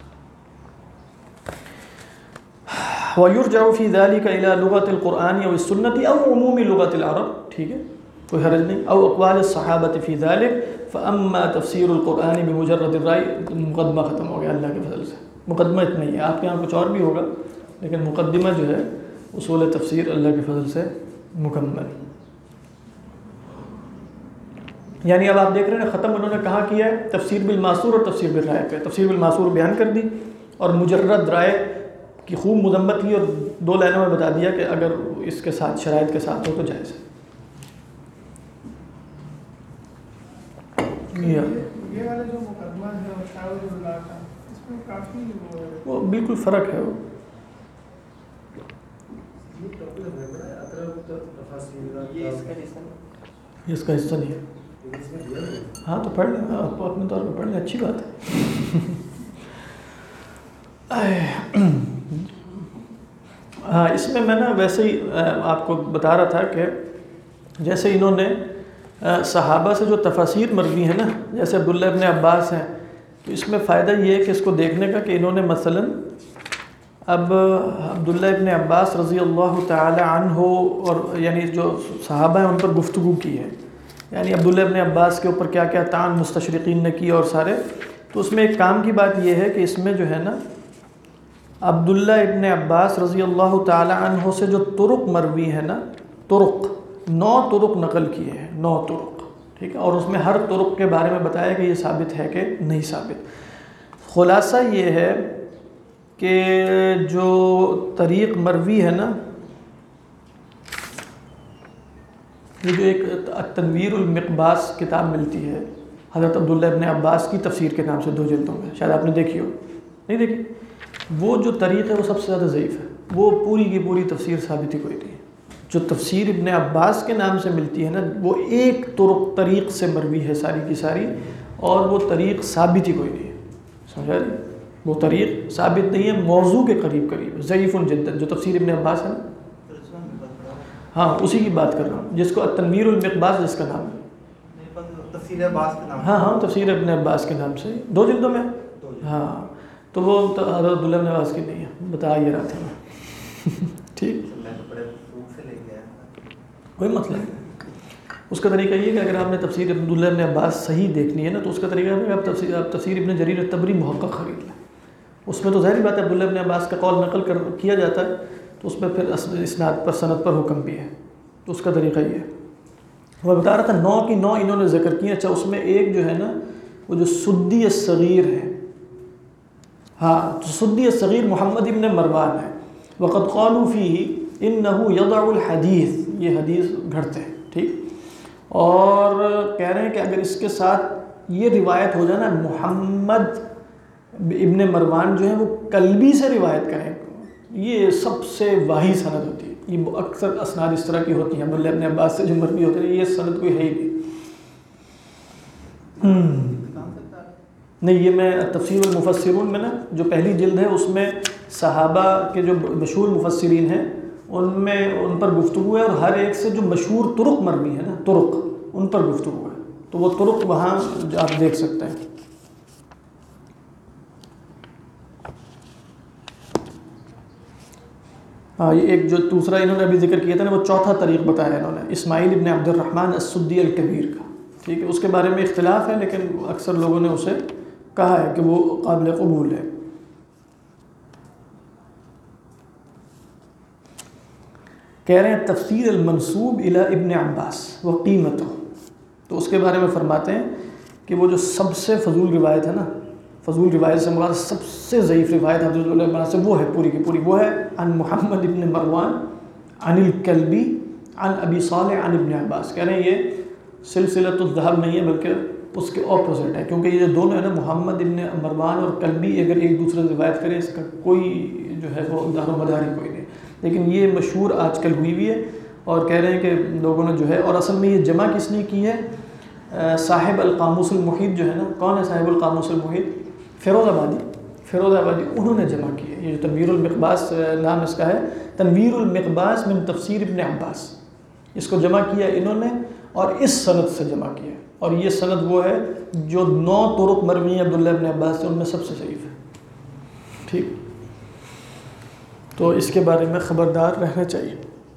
وَيُرْجَعُ فِي ذَلِكَ إِلَى لُغَةِ الْقُرْآنِ أَوْ السُّنَّةِ أَوْ عُمُومِ لُغَةِ الْعَرَبِ. ٹھیک ہے کوئی حرج نہیں. أَوْ أَقْوَالِ الصَّحَابَةِ فِي ذَلِكَ فَأَمَّا تَفْسِيرُ الْقُرْآنِ بِمُجَرَّدِ الرَّأْيِ. مقدمہ ختم ہو گیا اللہ کے فضل سے. مقدمہ اتنا ہی ہے. آپ کے یہاں کچھ اور بھی ہوگا لیکن مقدمہ جو ہے اصول تفسیر اللہ کے فضل سے مکمل. یعنی اب آپ دیکھ رہے ہیں ختم انہوں نے کہاں کیا ہے تفسیر بالماثور اور تفسیر بالرائے پہ. تفسیر بالماثور بیان کر دی اور مجرد رائے کی خوب مذمت کی اور 2 لائنوں میں بتا دیا کہ اگر اس کے ساتھ شرائط کے ساتھ ہو تو جائز ہے. یہ والا جو مقدمہ ہے مشاور اللہ کا اس میں کافی وہ بالکل فرق ہے. وہ اس کا حصہ نہیں ہے. ہاں تو پڑھ لیں آپ اپنے طور پہ پڑھ لیں اچھی بات ہے. ہاں اس میں نا ویسے ہی آپ کو بتا رہا تھا کہ جیسے انہوں نے صحابہ سے جو تفاسیر مروی ہیں نا جیسے عبداللہ ابن عباس ہیں تو اس میں فائدہ یہ ہے کہ اس کو دیکھنے کا کہ انہوں نے مثلا اب عبداللہ ابن عباس رضی اللہ تعالی عنہ اور یعنی جو صحابہ ہیں ان پر گفتگو کی ہے. یعنی عبداللہ ابن عباس کے اوپر کیا کیا طعن مستشرقین نے کی اور سارے. تو اس میں ایک کام کی بات یہ ہے کہ اس میں جو ہے نا عبداللہ ابن عباس رضی اللہ تعالی عنہ سے جو طرق مروی ہے نا طرق 9 طرق نقل کیے ہیں 9 طرق. ٹھیک ہے اور اس میں ہر طرق کے بارے میں بتایا کہ یہ ثابت ہے کہ نہیں ثابت. خلاصہ یہ ہے کہ جو طریق مروی ہے نا یہ جو ایک تنویر المقباس کتاب ملتی ہے حضرت عبداللہ ابن عباس کی تفسیر کے نام سے 2 جلدوں میں شاید آپ نے دیکھی ہو نہیں دیکھی. وہ جو طریق ہے وہ سب سے زیادہ ضعیف ہے. وہ پوری کی پوری تفسیر ثابت ہی کوئی نہیں ہے. جو تفسیر ابن عباس کے نام سے ملتی ہے نا وہ ایک طریق سے مروی ہے ساری کی ساری اور وہ طریق ثابت ہی کوئی نہیں ہے. سمجھا جی وہ طریق ثابت نہیں ہے موضوع کے قریب ضعیف جدا. جو تفسیر ابن عباس ہے نا ہاں اسی کی بات کر رہا ہوں جس کو تنویر المقباس جس کا نام ہے تفسیر عباس کے نام. ہاں تفسیر ابن عباس کے نام سے 2 جلدوں میں. ہاں تو وہ حضرت عبداللہ ابن عباس کی نہیں ہے بتا یہ رہا تھا میں. ٹھیک کوئی مسئلہ نہیں. اس کا طریقہ یہ کہ اگر آپ نے تفسیر عبداللہ ابن عباس صحیح دیکھنی ہے نا تو اس کا طریقہ ہے کہ آپ تفسیر ابن جریر الطبری محقق خرید لیں. اس میں تو ظاہری بات ہے عبداللہ ابن عباس کا قول نقل کیا جاتا ہے تو اس میں پھر اسناد پر سند پر حکم بھی ہے. تو اس کا طریقہ یہ ہے. وہ بتا رہا تھا 9 کی 9 انہوں نے ذکر کی. اچھا اس میں ایک جو ہے نا وہ جو سدی الصغیر ہے ہاں سدی الصغیر محمد ابن مروان ہے. وقد قالوا فيه انه يضع الحديث یہ حدیث گھڑتے ہیں. ٹھیک اور کہہ رہے ہیں کہ اگر اس کے ساتھ یہ روایت ہو جائے نا محمد ابن مروان جو ہے وہ کلبی سے روایت کریں یہ سب سے واہی سند ہوتی ہے. یہ اکثر اسناد اس طرح کی ہوتی ہیں عبداللہ ابن عباس سے جو مروی ہوتے ہیں یہ سند کوئی ہے ہی نہیں. یہ میں تفسیر المفسرون میں نا جو پہلی جلد ہے اس میں صحابہ کے جو مشہور مفسرین ہیں ان پر گفتگو ہے اور ہر ایک سے جو مشہور طرق مروی ہے نا طرق ان پر گفتگو ہے. تو وہ طرق وہاں آپ دیکھ سکتے ہیں. ہاں یہ ایک جو دوسرا انہوں نے ابھی ذکر کیا تھا نا وہ چوتھا طریق بتایا انہوں نے اسماعیل ابن عبد الرحمن السدی الکبیر کا. ٹھیک ہے اس کے بارے میں اختلاف ہے لیکن اکثر لوگوں نے اسے کہا ہے کہ وہ قابل قبول ہے. کہہ رہے ہیں تفسیر المنسوب الی ابن عباس و قیمتہ. تو اس کے بارے میں فرماتے ہیں کہ وہ جو سب سے فضول روایت ہے نا فضول روایت سے مراد سب سے ضعیف روایت حضرت عبداللہ سے وہ ہے پوری کی پوری وہ ہے عن محمد ابن مروان عن الکلبی عن ابی صالح عن ابن عباس. کہہ رہے ہیں یہ سلسلۃ الذہب نہیں ہے بلکہ اس کے اپوزٹ ہے، کیونکہ یہ جو دونوں ہیں نا محمد ابن مروان اور کلبی اگر ایک دوسرے سے روایت کریں اس کا کوئی جو ہے وہ دار و مدار ہی کوئی نہیں. لیکن یہ مشہور آج کل ہوئی ہوئی ہے اور کہہ رہے ہیں کہ لوگوں نے جو ہے، اور اصل میں یہ جمع کس نے کی ہے؟ صاحب القاموس المحیط جو ہے نا، کون ہے صاحب القاموس المحیط؟ فیروز آبادی انہوں نے جمع کی ہے. یہ جو تنویر المقباس نام اس کا ہے، تنویر المقباس من تفسیر ابن عباس، اس کو جمع کیا انہوں نے اور اس سند سے جمع کیا. اور یہ سند وہ ہے جو 9 طرق مروی ہیں عبداللہ ابن عباس سے، ان میں سب سے ضعیف ہے. ٹھیک، تو اس کے بارے میں خبردار رہنا چاہیے.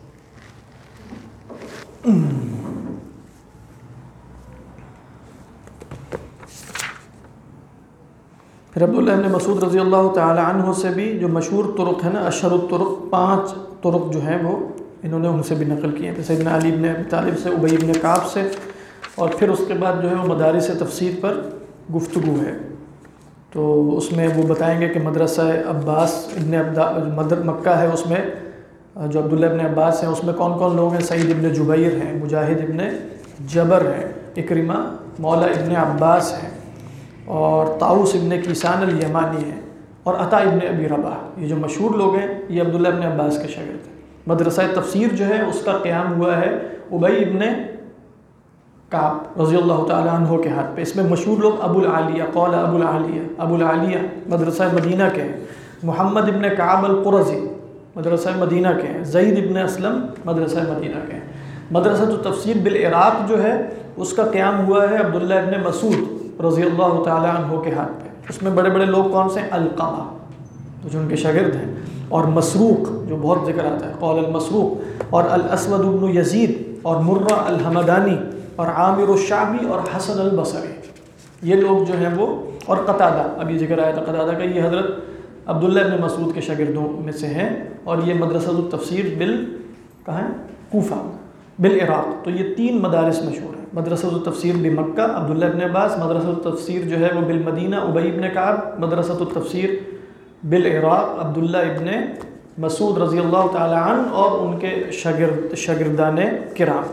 پھر عبداللہ ابن مسعود رضی اللہ تعالی عنہ سے بھی جو مشہور طرق ہے نا، اشہر الطرق، 5 طرق جو ہیں وہ انہوں نے ان سے بھی نقل کیے ہیں. سیدنا علی بن ابی طالب سے، ابی بن کعب سے، اور پھر اس کے بعد جو ہے وہ مدارس تفسیر پر گفتگو ہے. تو اس میں وہ بتائیں گے کہ مدرسہ عباس ابن مکہ ہے، اس میں جو عبداللہ ابن عباس ہیں اس میں کون کون لوگ ہیں؟ سعید ابن جبیر ہیں، مجاہد ابن جبر ہیں، اکرمہ مولا ابن عباس ہیں، اور طاؤس ابن کیسان الیمانی ہیں، اور عطا ابن ابی رباح. یہ جو مشہور لوگ ہیں یہ عبداللہ ابن عباس کے شاگرد ہیں. مدرسہ تفسیر جو ہے اس کا قیام ہوا ہے ابی ابن کعب رضی اللہ تعالی عنہ کے ہاتھ پہ. اس میں مشہور لوگ ابو العالیہ، قول ابو العالیہ مدرسہ مدینہ کے ہیں، محمد ابن کعب القرظی مدرسہ مدینہ کے ہیں، زید ابن اسلم مدرسہ مدینہ کے ہیں. مدرسہ تفسیر بالعراق جو ہے اس کا قیام ہوا ہے عبداللہ ابن مسعود رضی اللہ تعالی عنہ کے ہاتھ پہ. اس میں بڑے بڑے لوگ کون سے ہیں؟ القمہ جو ان کے شاگرد ہیں، اور مسروق جو بہت ذکر آتا ہے، قول المسروق، اور الاسود ابن یزید، اور مرہ الحمدانی، اور عامر الشعبی، اور حسن البصری. یہ لوگ جو ہیں وہ، اور قتادہ، ابھی ذکر آیا تھا قتادہ کا، یہ حضرت عبداللہ ابن مسعود کے شاگردوں میں سے ہیں. اور یہ مدرسہ التفسیر کہاں ہے؟ کوفہ بالعراق. تو یہ 3 مدارس مشہور ہیں، مدرسہ التفسیر بمکہ عبداللہ ابن عباس، مدرسہ التفسیر جو ہے وہ بالمدینہ ابی ابن کعب، مدرسہ التفسیر بالعراق عبداللہ ابن مسعود رضی اللہ تعالی عنہ اور ان کے شاگردان کرام.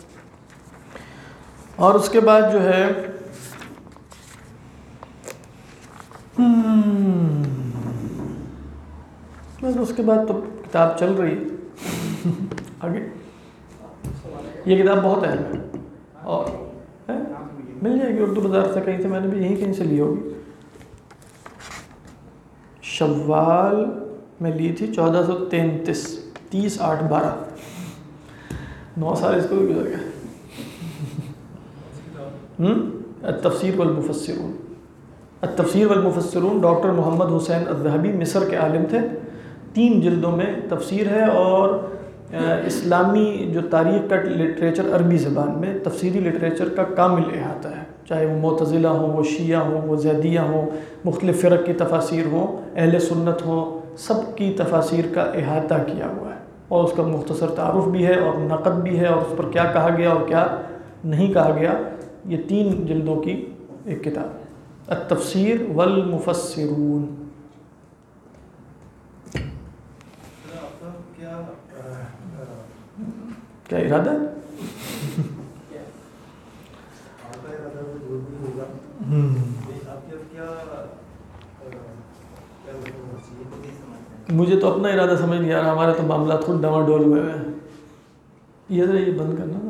اور اس کے بعد جو ہے بس اس کے بعد تو کتاب چل رہی ہے آگے. یہ کتاب بہت اہم ہے اور مل جائے گی اردو بازار سے کہیں سے، میں نے بھی یہیں کہیں سے لی ہوگی. شوال میں لی تھی 1433، 30/8/12، 9 سال اس کو بھی گزر گئے. التفسیر والمفسرون، التفسیر والمفسرون، ڈاکٹر محمد حسین الذہبی مصر کے عالم تھے. 3 جلدوں میں تفسیر ہے، اور اسلامی جو تاریخ کا لٹریچر عربی زبان میں تفسیری لٹریچر کا کامل احاطہ ہے، چاہے وہ معتزلہ ہوں، وہ شیعہ ہوں، وہ زیدیہ ہوں، مختلف فرق کی تفاسیر ہوں، اہل سنت ہوں، سب کی تفاسیر کا احاطہ کیا ہوا ہے. اور اس کا مختصر تعارف بھی ہے اور نقد بھی ہے، اور اس پر کیا کہا گیا اور کیا نہیں کہا گیا. یہ 3 جلدوں کی ایک کتاب، التفسیر والمفسرون. کیا ارادہ ہے؟ مجھے تو اپنا ارادہ سمجھ نہیں آ رہا، ہمارے تو معاملات خود ڈاواں ڈول ہوئے ہیں. یہ ذرا یہ بند کرنا.